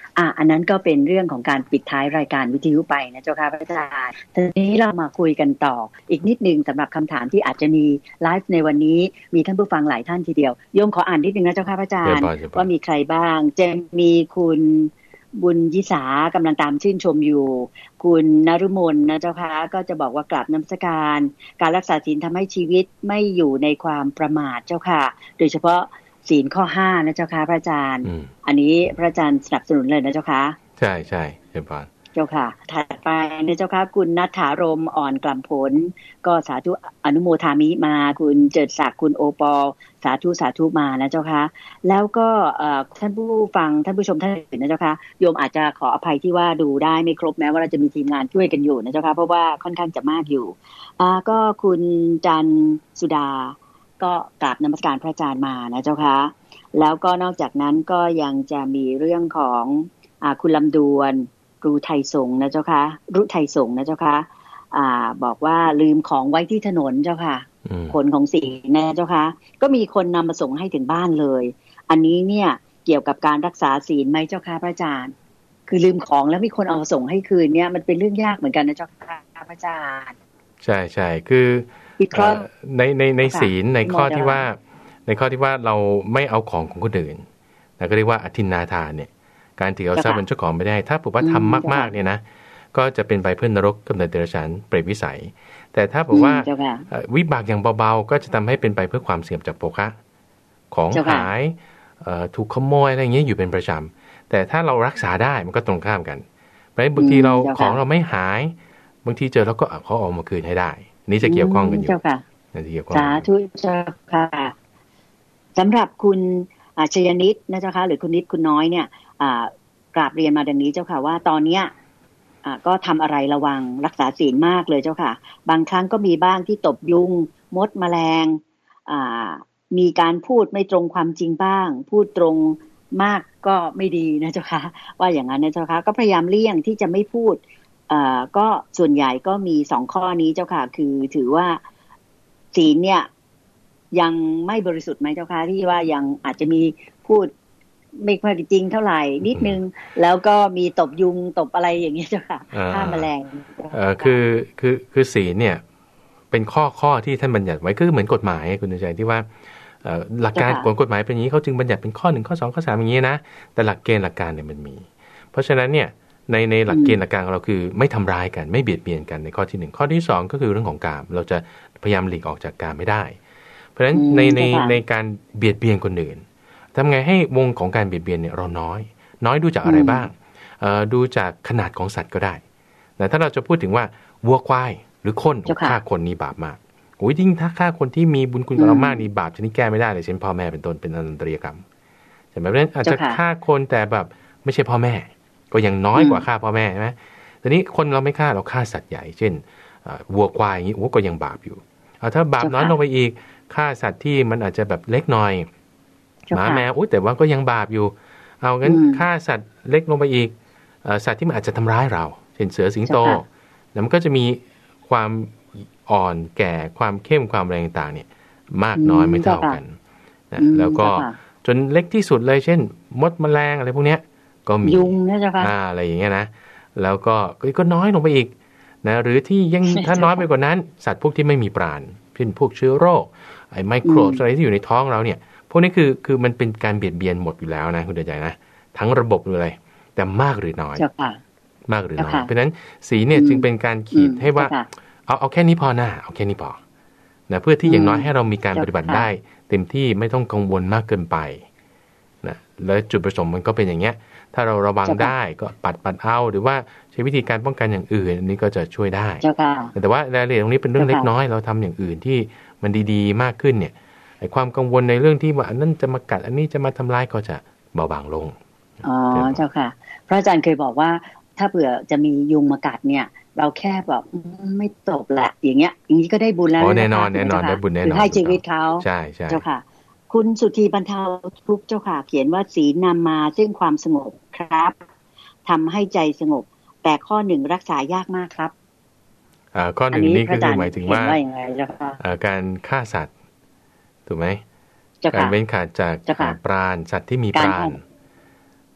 อ่ะอันนั้นก็เป็นเรื่องของการปิดท้ายรายการวิทยุไปนะเจ้าค่ะพระอาจารย์ทีนี้เรามาคุยกันต่ออีกนิดนึงสำหรับคำถามที่อาจจะมีไลฟ์ในวันนี้มีท่านผู้ฟังหลายท่านทีเดียวโยมขออ่านนิดนึงนะเจ้าค่ะพระอาจารย์ว่ามีใครบ้างจะมีคุณบุญยิสากำลังตามชื่นชมอยู่คุณนฤมลนะเจ้าค่ะก็จะบอกว่ากราบนมัสการการรักษาศีลทำให้ชีวิตไม่อยู่ในความประมาทเจ้าค่ะโดยเฉพาะศีลข้อห้านะเจ้าค่ะพระอาจารย์อันนี้พระอาจารย์สนับสนุนเลยนะเจ้าค่ะ
ใช่ใช่เจ้าค่ะ
เจ้าค่ะถัดไปนะเจ้าค่ะคุณณัฐารมอ่อนกล่ำผลก็สาธุอนุโมทามิมาคุณเจิดศักดิ์คุณโอปอลสาธุสาธุมานะเจ้าค่ะแล้วก็ท่านผู้ฟังท่านผู้ชมท่านอื่นนะเจ้าค่ะโยมอาจจะขออภัยที่ว่าดูได้ไม่ครบแม้ว่าเราจะมีทีมงานช่วยกันอยู่นะเจ้าค่ะเพราะว่าค่อนข้างจะมากอยู่อ่าก็คุณจันสุดาก็กราบนมัสการพระอาจารย์มานะเจ้าค่ะแล้วก็นอกจากนั้นก็ยังจะมีเรื่องของอ่าคุณลำดวนรูไทยสงฆ์นะเจ้าค่ะรุไทยสงฆ์นะเจ้าค่ะอ่าบอกว่าลืมของไว้ที่ถนนเจ้าค่ะผลของศีลนะเจ้าค่ะก็มีคนนำมาส่งให้ถึงบ้านเลยอันนี้เนี่ยเกี่ยวกับการรักษาศีลไหมเจ้าค่ะพระอาจารย์คือลืมของแล้วมีคนเอามาส่งให้คืนเนี่ยมันเป็นเรื่องยากเหมือนกันนะเจ้าค่ะพระอาจารย์
ใช่ใช่คือในในในศีลในข้อที่ว่าในข้อที่ว่าเราไม่เอาของของคนอื่นนะก็เรียกว่าอทินนาทานเนี่ยการถือเอาทรัพย์เป็นเจ้าของไม่ได้ถ้าบอกว่าทำมากๆเนี่ยนะก็จะเป็นไปเพื่อนนรกกำเนิดเดรัจฉานเปรตวิสัยแต่ถ้าบอกว่าวิบากอย่างเบาๆก็จะทำให้เป็นไปเพื่อความเสื่อมจากโภคะของหายถูกขโมยอะไรอย่างเงี้ยอยู่เป็นประจำแต่ถ้าเรารักษาได้มันก็ตรงข้ามกันเพราะฉะนั้นบางทีเราของเราไม่หายบางทีเจอแล้วก็เขาเอามาคืนให้ได้นี่จะเกี่ยวข้องกันอยู่นี่เกี่ยวข้อง
สาธุเจ้าค่ะสำหรับคุณชยนิตนะเจ้าค่ะหรือคุณนิดคุณน้อยเนี่ยกราบเรียนมาดังนี้เจ้าค่ะว่าตอนเนี้ยก็ทำอะไรระวังรักษาศีลมากเลยเจ้าค่ะบางครั้งก็มีบ้างที่ตบยุงมดแมลงมีการพูดไม่ตรงความจริงบ้างพูดตรงมากก็ไม่ดีนะเจ้าค่ะว่าอย่างนั้นนะเจ้าค่ะก็พยายามเลี่ยงที่จะไม่พูดก็ส่วนใหญ่ก็มีสองข้อนี้เจ้าค่ะคือถือว่าศีลเนี่ยยังไม่บริสุทธิ์ไหมเจ้าค่ะที่ว่ายังอาจจะมีพูดไม่ค่อยจริงเท่าไหร่นิดนึงแล้วก็มีตบยุงตบอะไรอย่างเงี้ยเจ้าค่ะฆ่าแมลง
เอ่อคือคือคือศีลเนี่ยเป็นข้อข้อที่ท่านบัญญัติไว้คือเหมือนกฎหมายคุณใจที่ว่าหลักการของกฎหมายเป็นอย่างนี้เขาจึงบัญญัติเป็นข้อหนึ่งข้อสองข้อสามอย่างนี้นะแต่หลักเกณฑ์หลักการเนี่ยมันมีเพราะฉะนั้นเนี่ยในในหลักเกณฑ์หลักการของเราคือไม่ทำร้ายกันไม่เบียดเบียนกันในข้อที่หนึ่งข้อที่สองก็คือเรื่องของกามเราจะพยายามหลีกออกจากกามไม่ได้เพราะฉะนั้นในในในการเบียดเบียนคนอื่นทำไงให้วงของการเบียดเบียนเนี่ยเราน้อยน้อยดูจากอะไรบ้างดูจากขนาดของสัตว์ก็ได้แต่ถ้าเราจะพูดถึงว่าวัวควายหรือคนฆ่าคนนี่บาปมากโอ้ยยิ่งถ้าฆ่าคนที่มีบุญคุณกับเรามากนี่บาปชนิดแก้ไม่ได้เลยเช่นพ่อแม่เป็นต้นเป็นอนันตริยกรรมใช่ไหมเพราะฉะนั้นอาจจะฆ่าคนแต่แบบไม่ใช่พ่อแม่ก็ยังน้อยกว่าฆ่าพ่อแม่ใช่ไหมทีนี้คนเราไม่ฆ่าเราฆ่าสัตว์ใหญ่เช่นวัวควายอย่างนี้โอ้ก็ยังบาปอยู่เอาถ้าบาปน้อยลงไปอีกฆ่าสัตว์ที่มันอาจจะแบบเล็กน้อยหมาแมวอุ้ยแต่ว่าก็ยังบาปอยู่เอางั้นฆ่าสัตว์เล็กลงไปอีกสัตว์ที่มันอาจจะทำร้ายเราเช่นเสือสิงโตแล้วมันก็จะมีความอ่อนแก่ความเข้มความแรงต่างเนี่ยมากน้อยไม่เท่ากันนะแล้วก็จนเล็กที่สุดเลยเช่นมดแมลงอะไรพวกเนี้ยก็มี
ยุงนะเจ้าค่ะ
อะไรอย่างเงี้ยนะแล้วก็ก็น้อยลงไปอีกนะหรือที่ยังถ้าน้อยไปกว่านั้นสัตว์พวกที่ไม่มีปราณเช่นพวกเชื้อโรคไอ้ไมโครบอะไรที่อยู่ในท้องเราเนี่ยพวกนี้คือคือมันเป็นการเบียดเบียนหมดอยู่แล้วนะคุณเดือดใจนะทั้งระบบเลยแต่มากหรือน้อยมากหรือน้อยเพราะฉะนั้นสีเนี่ยจึงเป็นการขีดให้ว่าเอาเอาแค่นี้พอหน้าเอาแค่นี้พอนะเพื่อที่อย่างน้อยให้เรามีการปฏิบัติได้เต็มที่ไม่ต้องกังวลมากเกินไปนะแล้วจุดประสงค์มันก็เป็นอย่างเงี้ยถ้าเราระวังได้ก็ปัดปัดเอาหรือว่าใช้วิธีการป้องกันอย่างอื่นนี่ก็จะช่วยได้แต่ว่ารายละเอียดตรงนี้เป็นเรื่องเล็กน้อยเราทำอย่างอื่นที่มันดีๆมากขึ้นเนี่ยไอ้ความกังวลในเรื่องที่ว่าอันนั้นจะมากัดอันนี้จะมาทำร้ายก็จะเบาบางลง
อ๋อเจ้าค่ะพระอาจารย์เคยบอกว่าถ้าเผื่อจะมียุงมากัดเนี่ยเราแค่แบบไม่ตบแหละอย่างเงี้ยอย่างนี้ก็ได้บุญแล้ว
แน่นอนแน่นอนได้บุญแน่นอน
ให้ชีวิตเขา
ใช่ใช่
เจ้าค่ะคุณสุธีบรรเทาทุกข์เจ้าค่ะเขียนว่าศีลนำมาซึ่งความสงบครับทำให้ใจสงบแต่ข้อหนึ่งรักษายากมากครับ
อ่าข้อหนึ่งนี่ก็คือหมายถึงว่าการฆ่าสัตว์ถูกไหมการเว้นขาดจากปราณสัตว์ที่มีปราณ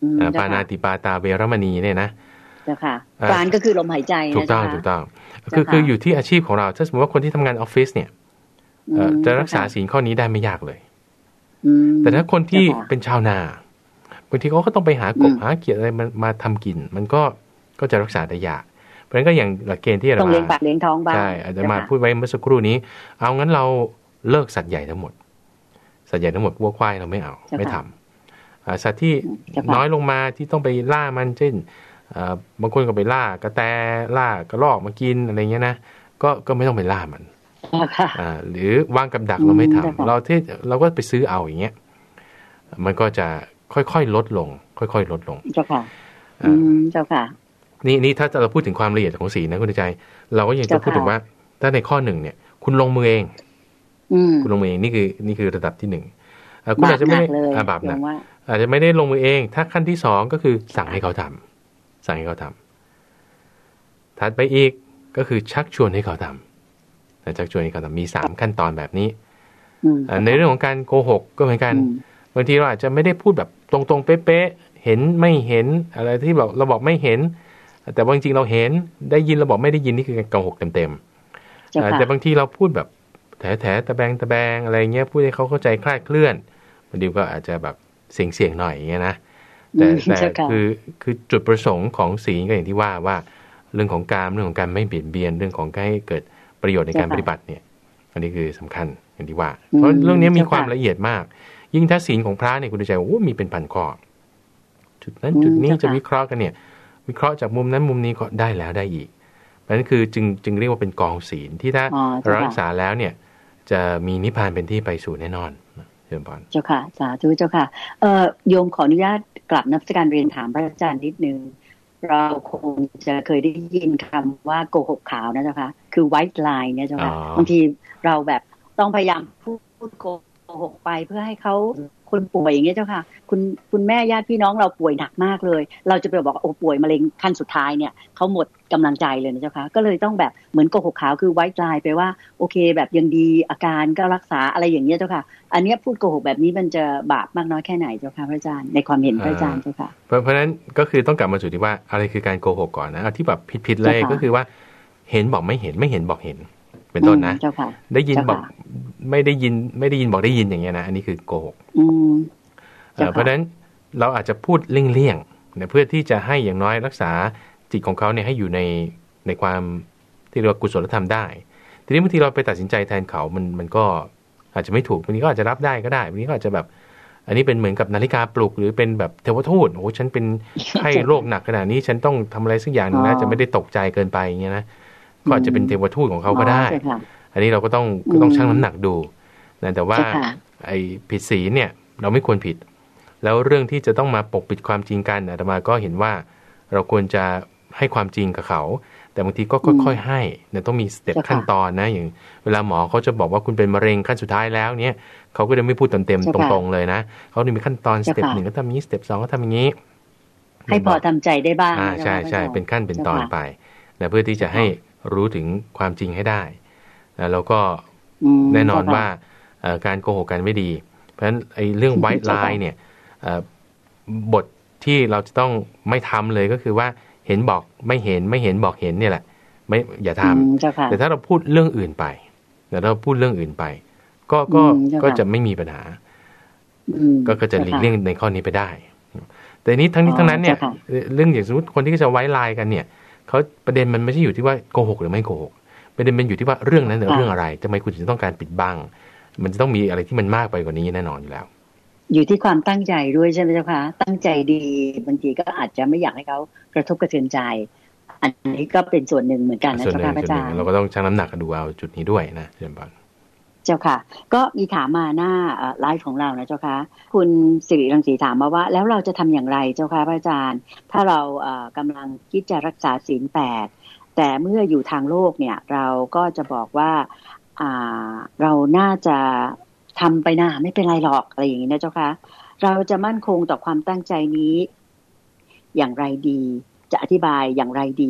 ปานาติปาตาเวรมณีเนี่ยนะ
เจ้าค่ะการก็คือลมหายใจ
ถูกต้องถูกต้องคือคืออยู่ที่อาชีพของเราถ้าสมมติว่าคนที่ทำงานออฟฟิศเนี่ยจะรักษาศีลข้อนี้ได้ไม่ยากเลยแต่ถ้าคนที่เป็นชาวนาบางทีเขาก็ต้องไปหากบหาเขียดอะไรมามาทำกินมันก็ก็จะรักษาได้ยากเพราะฉะนั้นก็อย่างหลักเกณฑ์ที่เรา
ต้องเลี้ยงปากเลี้ยงท้องบ้าง
ใช่อาจจะมาพูดไว้เมื่อสักครู่นี้เอางั้นเราเลิกสัตว์ใหญ่ทั้งหมดสัตว์ใหญ่ทั้งหมดวัวควายเราไม่เอาไม่ทำสัตว์ที่น้อยลงมาที่ต้องไปล่ามันเช่นบางคนก็ไปล่ากระแตล่ากระรอกมากินอะไรเงี้ยนะก็ก็ไม่ต้องไปล่ามันหรือวางกับดักเราไม่ทำเราที่เราก็ไปซื้อเอาอย่างเงี้ยมันก็จะค่อยๆลดลงค่อยๆลดลง
เจ้าค่ะเจ้าค่ะ
นี่นี่ถ้าเราพูดถึงความละเอียดของศีลนะคุณใจเราก็ยังจะพูดถึงว่าถ้าในข้อหนึ่งเนี่ยคุณลงมือเองคุณลงมือเองนี่คือนี่คือระดับที่หนึ่งคุณอาจจะไม่บาปหนักอาจจะไม่ได้ลงมือเองถ้าขั้นที่สองก็คือสั่งให้เขาทำสั่งให้เขาทำถัดไปอีกก็คือชักชวนให้เขาทำชักชวนให้เขาทำมีสามขั้นตอนแบบนี้ในเรื่องของการโกหกก็เหมือนกันบางทีเราอาจจะไม่ได้พูดแบบตรงๆเป๊ะๆเห็นไม่เห็นอะไรที่บอกเราบอกไม่เห็นแต่บางจริงเราเห็นได้ยินเราบอกไม่ได้ยินนี่คือการโกหกเต็มๆแต่บางทีเราพูดแบบแถๆตะแบงตะแบงอะไรเงี้ยพูดให้เขาเข้าใจคลาดเคลื่อนบางทีก็อาจจะแบบเสี่ยงๆหน่อยอย่างเงี้ยนะแต่แต่คือคือจุดประสงค์ของศีลก็อย่างที่ว่าว่าเรื่องของการเรื่องของการไม่เบียดเบียนเรื่องของการให้เกิดประโยชน์ในการปฏิบัติเนี่ยอันนี้คือสำคัญอย่างที่ว่าเพราะเรื่องนี้มีความละเอียดมากยิ่งถ้าศีลของพระเนี่ยคุณดูใจโอ้มีเป็นพันข้อจุดนั้นจุดนี้จะวิเคราะห์กันเนี่ยวิเคราะห์จากมุมนั้นมุมนี้ก็ได้แล้วได้อีกเพราะฉะนั้นคือจึงจึงเรียกว่าเป็นกองศีลที่ถ้ารักษาแล้วเนี่ยจะมีนิพพานเป็นที่ไปสู่แน่นอนเชิญพร
เจ้าค่ะสาธุเจ้าค่ะเอ่อโยมขออนุญาตกลับนักการเรียนถามพระอาจารย์นิดนึงเราคงจะเคยได้ยินคำว่าโกหกขาวนะเจ้าค่ะคือ white lie เนี่ยเจ้าค่ะบางทีเราแบบต้องพยายามพูดโกหกไปเพื่อให้เขาคนป่วยอย่างเงี้ยเจ้าค่ะคุณคุณแม่ญาติพี่น้องเราป่วยหนักมากเลยเราจะไปบอกโอ้ป่วยมะเร็งขั้นสุดท้ายเนี่ยเขาหมดกำลังใจเลยนะเจ้าค่ะก็เลยต้องแบบเหมือนโกหกขาวคือไว้ปลายไปว่าโอเคแบบยังดีอาการก็รักษาอะไรอย่างเงี้ยเจ้าค่ะอันนี้พูดโกหกแบบนี้มันจะบาปมากน้อยแค่ไหนเจ้าค่ะพระอาจารย์ในความเห็นพระอาจารย์เจ้าค่ะ
เพราะเพราะนั้นก็คือต้องกลับมาสู่ที่ว่าอะไรคือการโกหกก่อนนะเอาที่แบบผิดๆเลยก็คือว่าเห็นบอกไม่เห็นไม่เห็นบอกเห็นเป็นต้นนะได้ยินบอกไม่ได้ยินไม่ได้ยินบอกได้ยินอย่างเงี้ยนะอันนี้คือโกหกเพราะฉะนั้นเราอาจจะพูดเลี่ยงๆเนี่ยเพื่อที่จะให้อย่างน้อยรักษาจิตของเขาเนี่ยให้อยู่ในในความที่เรียกว่ากุศลธรรมได้ทีนี้บางทีเราไปตัดสินใจแทนเขามันมันก็อาจจะไม่ถูกบางทีก็อาจจะรับได้ก็ได้บางทีก็อาจจะแบบอันนี้เป็นเหมือนกับนาฬิกาปลุกหรือเป็นแบบเทวทูตโอ้ฉันเป็นไข้โรคหนักขนาดนี้ฉันต้องทำอะไรสักอย่างนึงนะจะไม่ได้ตกใจเกินไปอย่างเงี้ยนะก็อาจจะเป็นเทวทูตของเขาก็ได้อันนี้เราก็ต้องก็ต้องชั่งน้ำหนักดูนะแต่ว่าไอ้ผิดศีลเนี่ยเราไม่ควรผิดแล้วเรื่องที่จะต้องมาปกปิดความจริงกันอาตมาก็เห็นว่าเราควรจะให้ความจริงกับเขาแต่บางทีก็ค่อยๆให้เนี่ยต้องมีสเต็ปขั้นตอนนะอย่างเวลาหมอเขาจะบอกว่าคุณเป็นมะเร็งขั้นสุดท้ายแล้วเนี่ยเขาก็จะไม่พูดเต็มๆตรงๆเลยนะเขาจะมีขั้นตอนสเต็ปหนึ่งก็ทำอย่างนี้สเต็ปสองก็ทำอย่างนี้
ให้พอทำใจได้บ้าง
อ่าใช่ใช่เป็นขั้นเป็นตอนไปนะเพื่อที่จะให้รู้ถึงความจริงให้ได้แล้วก็แน่นอนว่าการโกหกกันไม่ดีเพราะฉะนั้นไอ้เรื่องไวท์ไลน์เนี่ยบทที่เราจะต้องไม่ทำเลยก็คือว่าเห็นบอกไม่เห็นไม่เห็นบอกเห็นเนี่ยแหละไม่อย่าทำแต่ถ้าเราพูดเรื่องอื่นไปแต่เราพูดเรื่องอื่นไปก็ก็ก็จะไม่มีปัญหาก็ก็จะหลีกเลี่ยงในข้อนี้ไปได้แต่นี้ทั้งนี้ทั้งนั้นเนี่ยเรื่องอย่างสมมติคนที่จะไว้ไลน์กันเนี่ยเขาประเด็นมันไม่ใช่อยู่ที่ว่าโกหกหรือไม่โกหกประเด็นมันอยู่ที่ว่าเรื่องนั้นเรื่องอะไรทำไมคุณถึงต้องการปิดบังมันจะต้องมีอะไรที่มันมากไปกว่านี้แน่นอนอยู่แล้ว
อยู่ที่ความตั้งใจด้วยใช่ไหมเจ้าคะตั้งใจดีบางทีก็อาจจะไม่อยากให้เขากระทบกระเทือนใจอันนี้ก็เป็นส่วนหนึ่งเหมือนกันนะเจ้าค่ะอาจารย์
เราก็ต้องชั่งน้ำหนักดูเอาจุดนี้ด้วยนะเชิญบอล
เจ้าค่ะก็มีถามมาหน้าไลฟ์ของเรานะเจ้าค่ะคุณสิริรังสีถามมาว่าแล้วเราจะทำอย่างไรเจ้าค่ะพระอาจารย์ถ้าเรากำลังคิดจะรักษาศีลแปดแต่เมื่ออยู่ทางโลกเนี่ยเราก็จะบอกว่าเราน่าจะทำไปนะไม่เป็นไรหรอกอะไรอย่างนี้นะเจ้าค่ะเราจะมั่นคงต่อความตั้งใจนี้อย่างไรดีจะอธิบายอย่างไรดี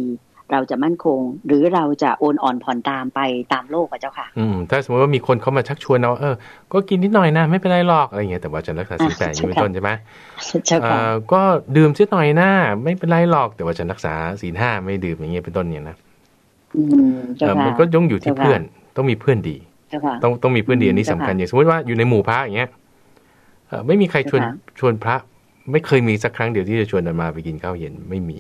เราจะมั่นคงหรือเราจะโอนอ่อนผ่อนตามไปตามโลกอ่ะเจ้าค่ะ
อืมถ้าสมมติว่ามีคนเขามาชักชวนเราเออก็กินนิดหน่อยนะไม่เป็นไรหรอกอะไรอย่างเงี้ยแต่ว่าจะรักษาศีลแปดอย่างนี้เป็นต้นใช่ไหมเอ่อก็ดื่มสักหน่อยนะไม่เป็นไรหรอกแต่ว่าจะรักษาศีลห้าไม่ดื่มอย่างเงี้ยเป็นต้นเนี่ยนะ
อืมเจ้าค่ะ
มันก็ย่งอยู่ที่เพื่อนต้องมีเพื่อนดีต้องต้องมีเพื่อนดีอันนี้สำคัญอย่างสมมติว่าอยู่ในหมู่พระอย่างเงี้ยเออไม่มีใครชวนชวนพระไม่เคยมีสักครั้งเดียวที่จะชวนอาตมาไปกินข้าวเย็นไม่มี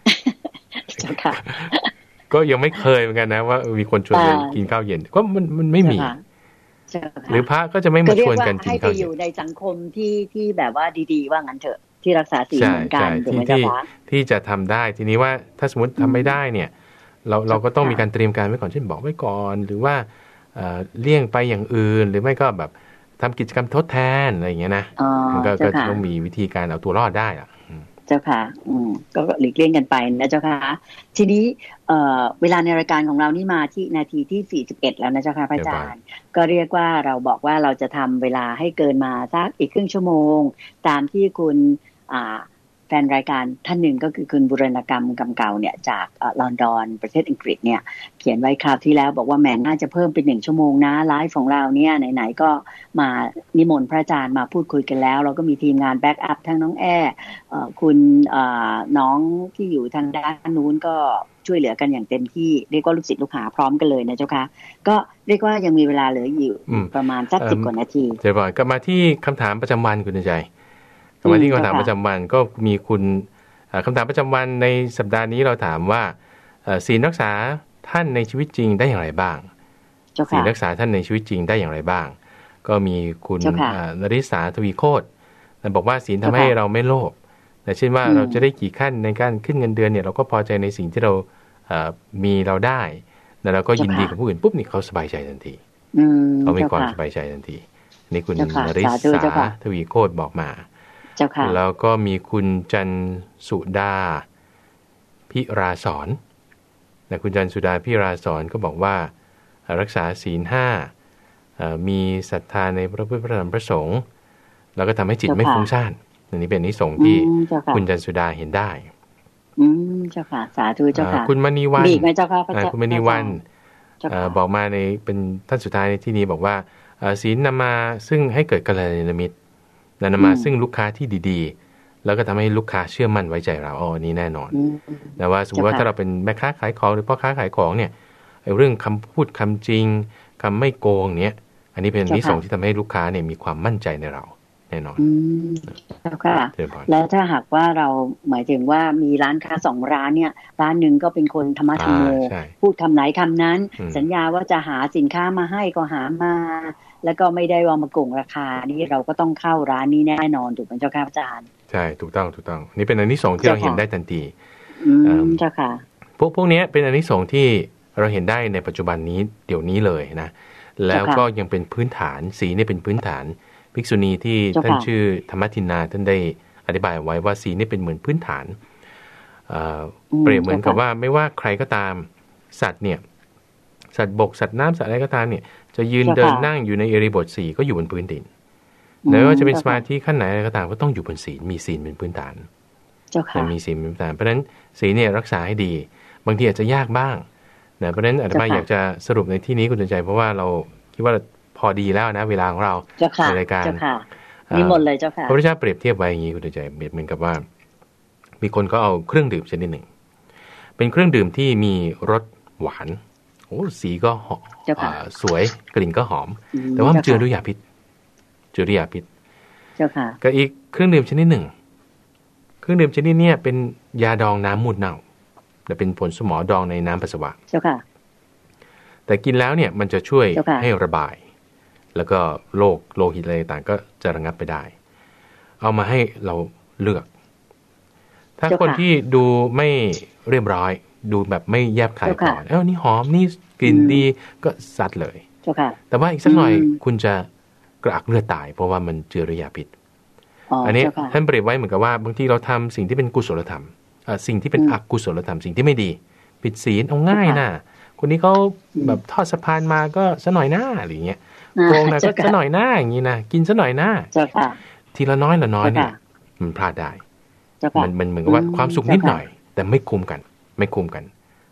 ก็ยังไม่เคยเหมือนกันนะว่ามีคนชวนไปกินข้าวเย็นก็มันมันไม่มีหรือพระก็จะไม่มาชวนกันกินข้าวเย็น
ให้ไปอยู่ในสังคมที่ที่แบบว่าดีๆว่างั้นเถอะที่รักษาศีลเหมือนกันถูกไหมจ๊ะ
ที่จะทำได้ทีนี้ว่าถ้าสมมติทำไม่ได้เนี่ยเราเราก็ต้องมีการเตรียมการไว้ก่อนเช่นบอกไว้ก่อนหรือว่าเลี่ยงไปอย่างอื่นหรือไม่ก็แบบทำกิจกรรมทดแทนอะไรอย่างเงี้ยนะมันก็ต้องมีวิธีการเอาตัวรอดได้อะ
เจ้าค่ะอืมก็หลีกเลี่ยงกันไปนะเจ้าค่ะทีนี้เอ่อเวลาในรายการของเรานี่มาที่นาทีที่สี่สิบเอ็ดแล้วนะเจ้าค่ะพระอาจารย์ก็เรียกว่าเราบอกว่าเราจะทำเวลาให้เกินมาสักอีกครึ่งชั่วโมงตามที่คุณอ่าแฟนรายการท่านหนึ่งก็คือคุณบุรณกรรมกำเก่าเนี่ยจากลอนดอนประเทศอังกฤษเนี่ยเขียนไว้คราวที่แล้วบอกว่าแหมน่าจะเพิ่มเป็นหนึ่งชั่วโมงนะไลฟ์ของเราเนี่ยไหนๆก็มานิมนต์พระอาจารย์มาพูดคุยกันแล้วเราก็มีทีมงานแบ็กอัพทั้งน้องแอ้คุณน้องที่อยู่ทางด้านนู้นก็ช่วยเหลือกันอย่างเต็มที่เรียกว่าลูกศิษย์ลูกหาพร้อมกันเลยนะเจ้าค่ะก็เรียกว่ายังมีเวลาเหลืออยู่ประมาณสักสิบกว่านาที
เดี๋ยวก่อนกลับมาที่คำถามประจำวันคุณใจคำถามที่คำถามประจำวันก็มีคุณคำถามประจำวันในสัปดาห์นี้เราถามว่าศีลรักษาท่านในชีวิตจริงได้อย่างไรบ้างศีลรักษาท่านในชีวิตจริงได้อย่างไรบ้างก็มีคุณนริษาทวีโคตรบอกว่าศีลทำให้เราไม่โลภแต่เช่นว่าเราจะได้กี่ขั้นในการขึ้นเงินเดือนเนี่ยเราก็พอใจในสิ่งที่เรามีเราได้แล้วเราก็ยินดีกับผู้อื่นปุ๊บนี่เขาสบายใจทันทีเขามีความสบายใจทันทีนี่คุณนริษาทวีโคตรบอกมาแล้วก็มีคุณจันสุดาพิราสอนนะคุณจันสุดาพิราสอนก็บอกว่ารักษาศีลห้ามีศรัทธาในพระพุทธพระธรรมพระสงฆ์แล้วก็ทำให้จิตไม่ฟุ้งซ่านอันนี้เป็นนิสงส์ที่คุณจันสุดาเห็นได้
อืมเจ้าค่ะสาธุเจ้าค่ะ
คุณมณีวัน
ดีไหมเจ้าค่ะพระเจ้า
คุณมณีวันบอกมาในเป็นท่านสุดท้ายในที่นี้บอกว่าศีลนำมาซึ่งให้เกิดกัลยาณมิตรนำมาซึ่งลูกค้าที่ดีๆแล้วก็ทำให้ลูกค้าเชื่อมั่นไว้ใจเราอ๋อนี่แน่นอนแต่ว่าสมมติว่าถ้าเราเป็นแม่ค้าขายของหรือพ่อค้าขายของเนี่ยเรื่องคำพูดคำจริงคำไม่โกงเนี่ยอันนี้เป็นนิสงส์ที่ทำให้ลูกค้าเนี่ยมีความมั่นใจในเราแน่นอน
แล้วค่ะแล้วถ้าหากว่าเราหมายถึงว่ามีร้านค้าสองร้านเนี่ยร้านหนึ่งก็เป็นคนธรรมะธรรมโมพูดคำไหนคำนั้นสัญญาว่าจะหาสินค้ามาให้ก็หามาแล้วก็ไม่ได้ว่ามาโกงราคานี่เราก็ต้องเข้าร้านนี้แน่นอนถูกไหมเจ้าค่ะอาจารย์
ใช่ถูกต้องถูกต้องนี่เป็นอานิสงส์ที่เราเห็นได้ทันที
เจ้าค่ะ
พวกพวกนี้เป็นอานิสงส์ที่เราเห็นได้ในปัจจุบันนี้เดี๋ยวนี้เลยนะแล้วก็ยังเป็นพื้นฐานศีลนี่เป็นพื้นฐานภิกษุณีที่ท่านชื่อธรรมทินนาท่านได้อธิบายไว้ว่าศีลนี่เป็นเหมือนพื้นฐานเปรียบเหมือนกับว่าไม่ว่าใครก็ตามสัตว์เนี่ยสัตว์บกสัตว์น้ำสัตว์อะไรก็ตามเนี่ยจะยืนเดินนั่งอยู่ในอิริยาบถสี่ก็อยู่บนพื้นดินไม่ว่าจะเป็นสมาธิขั้นไหนอะไรก็ตามก็ต้องอยู่บนศีลมีศีลเป็นพื้นฐานมีศีลเป็นพื้นฐานเพราะฉะนั้นศีลเนี่ยรักษาให้ดีบางทีอาจจะยากบ้างนะเพราะฉะนั้นอาตมาอยากจะสรุปในที่นี้คุณใจเพราะว่าเราคิดว่าพอดีแล้วนะเวลาของเราในรายการ
นี่หมดเลยเจ้าค่ะ
พระพุทธเจ้าเปรียบเทียบไว้อย่างนี้คุณใจเหมือนกับว่ามีคนก็เอาเครื่องดื่มชนิดหนึ่งเป็นเครื่องดื่มที่มีรสหวานโอ้สีก็หอมสวยกลิ่นก็หอมแต่ว่ามันเจือด้วยยาพิษเจือด้วยยาพิษ
เจ้าค่ะ
ก็อีกเครื่องดื่มชนิดหนึ่งเครื่องดื่มชนิดนี้เป็นยาดองน้ำมูดเน่าแต่เป็นผลสมอดองในน้ำปัสสาวะ
เจ้าค่ะ
แต่กินแล้วเนี่ยมันจะช่วยให้ระบายแล้วก็โรคโลหิตอะไรต่างก็จะระงับไปได้เอามาให้เราเลือกถ้าคนที่ดูไม่เรียบร้อยดูแบบไม่แยบคายก่อนเอ้านี่หอมนี่กลิ่นดีก็ซัดเลยแต่ว่าอีกสักหน่อยคุณจะกระอักเลือดตายเพราะว่ามันเจือด้วยยาพิษอันนี้ท่านเปรียบไว้เหมือนกับว่าบางทีเราทำสิ่งที่เป็นกุศลธรรมสิ่งที่เป็นอกุศลธรรมสิ่งที่ไม่ดีผิดศีลเอาง่ายนะคนนี้เขาแบบทอดสะพานมาก็ซะหน่อยหน้าอะไรเงี้ยโกงนะก็ซะหน่อยหน้าอย่างนี้นะกินซะหน่อยหน้าทีละน้อยละน้อยเนี่ยมันพลาดได้มันมันเหมือนกับว่าความสุขนิดหน่อยแต่ไม่คุ้มกันไม่คุ้มกัน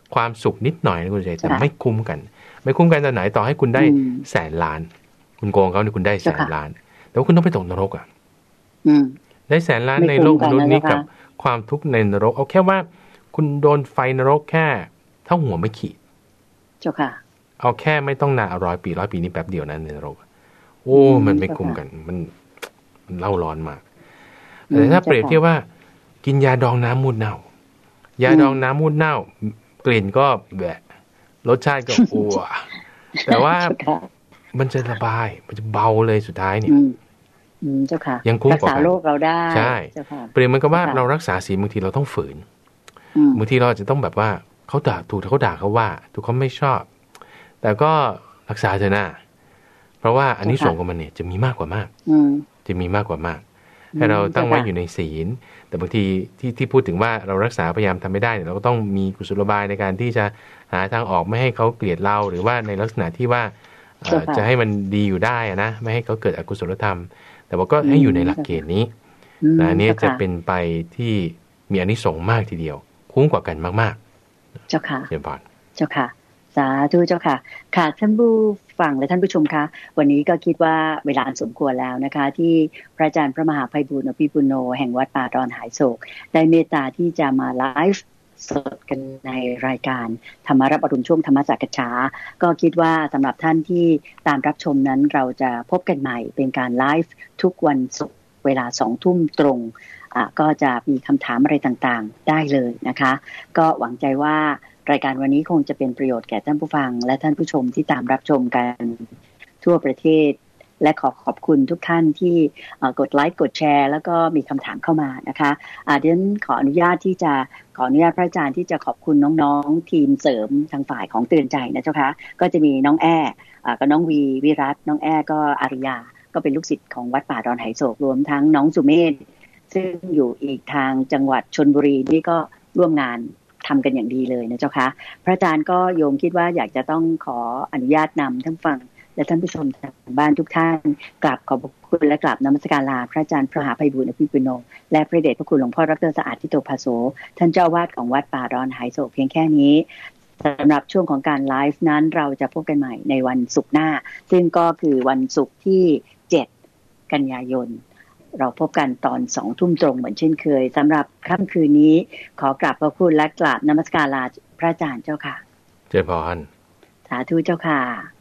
ความสุขนิดหน่อยนะคุณใจแต่ไม่คุ้มกันไม่คุ้มกันตอนไหนต่อให้คุณได้แสนล้านคุณโกงเขาเนี่ยคุณได้แสนล้านแต่ว่าคุณต้องไปตกนรกอ่ะได้แสนล้านในโลกมนุษย์นี้กับความทุกข์ในนรกเอาแค่ว่าคุณโดนไฟนรกแค่เท่าหัวไม่ขีด
เจ้าค่ะ
เอาแค่ไม่ต้องนานร้อยปีร้อยปีนี้แป๊บเดียวนั้นในนรกโอ้มันไม่คุ้มกันมันมันเล่าร้อนมากแต่ถ้าเปรียบเทียบว่ากินยาดองน้ำมูดเน่ายาดองน้ำมูดเน่ากลิ่นก็แบบรสชาติก็อัวแต่ว่ามันจะระบายมันจะเบาเลยสุดท้ายเนี่ย
เจ้าค่ะ
ยังคุ้มกว่า
รักษาโรคเราได้
ใช่เปรียบมันก็ว่าเรารักษาศีลบางทีเราต้องฝืนบางทีเราจะต้องแบบว่าเขาด่าถูกเขาด่าเขาว่าถูกเขาไม่ชอบแต่ก็รักษาเถอะนะเพราะว่าอันนี้ส่งของมันเนี่ยจะมีมากกว่ามากจะมีมากกว่ามากให้เราตั้งไว้อยู่ในศีลแต่บางทีที่ที่พูดถึงว่าเรารักษาพยายามทำไม่ได้เนี่ยเราก็ต้องมีกุศโลบายในการที่จะหาทางออกไม่ให้เขาเกลียดเราหรือว่าในลักษณะที่ว่าจะให้มันดีอยู่ได้นะไม่ให้เขาเกิดอกุศลธรรมแต่ว่าก็ให้อยู่ในหลักเกณฑ์นี้นะนี่จะเป็นไปที่มีอานิสงส์มากทีเดียวคุ้มกว่ากันมาก
ๆเจ้าค่ะ
เยี่ยมพร
เจ้าค่ะสาธุเจ้าค่ะค่ะท่านผู้ฟังและท่านผู้ชมคะวันนี้ก็คิดว่าเวลาสมควรแล้วนะคะที่พระอาจารย์พระมหาไพบูลย์อภิปุโนแห่งวัดป่าดอนหายโศกได้เมตตาที่จะมาไลฟ์สดกันในรายการธรรมารับอรุณช่วงธรรมสักษาก็คิดว่าสำหรับท่านที่ตามรับชมนั้นเราจะพบกันใหม่เป็นการไลฟ์ทุกวันศุกร์เวลาสองทุ่มตรงอ่ะก็จะมีคำถามอะไรต่างๆได้เลยนะคะก็หวังใจว่ารายการวันนี้คงจะเป็นประโยชน์แก่ท่านผู้ฟังและท่านผู้ชมที่ตามรับชมกันทั่วประเทศและขอขอบคุณทุกท่านที่กดไลค์กดแชร์แล้วก็มีคำถามเข้ามานะคะะเดี๋ยวขออนุญาตที่จะขออนุญาตพระอาจารย์ที่จะขอบคุณน้องๆทีมเสริมทางฝ่ายของเตือนใจนะเจ้าคะก็จะมีน้องแอ้กับน้องวีวิรัตน้องแอ้ก็อาริยาก็เป็นลูกศิษย์ของวัดป่าดอนไหโศกรวมทั้งน้องสุเมธซึ่งอยู่อีกทางจังหวัดชลบุรีนี่ก็ร่วมงานทำกันอย่างดีเลยนะเจ้าคะพระอาจารย์ก็โยมคิดว่าอยากจะต้องขออนุญาตนำท่านฟังและท่านผู้ชมทางบ้านทุกท่านกราบขอบคุณและกราบนมัสการลาพระอาจารย์พระมหาไพบูลย์อภิปุโนและพระเดชพระคุณหลวงพ่อดร.สะอาดทิโตภาโสท่านเจ้าวาดของวัดป่าดอนไหโศกเพียงแค่นี้สำหรับช่วงของการไลฟ์นั้นเราจะพบกันใหม่ในวันศุกร์หน้าซึ่งก็คือวันศุกร์ที่เจ็ดกันยายนเราพบกันตอนสองทุ่มตรงเหมือนเช่นเคยสำหรับค่ำคืนนี้ขอกราบพระคุณและกราบนมัสการลาพระอาจารย์เจ้าค่ะ
เจริญพร
สาธุเจ้าค่ะ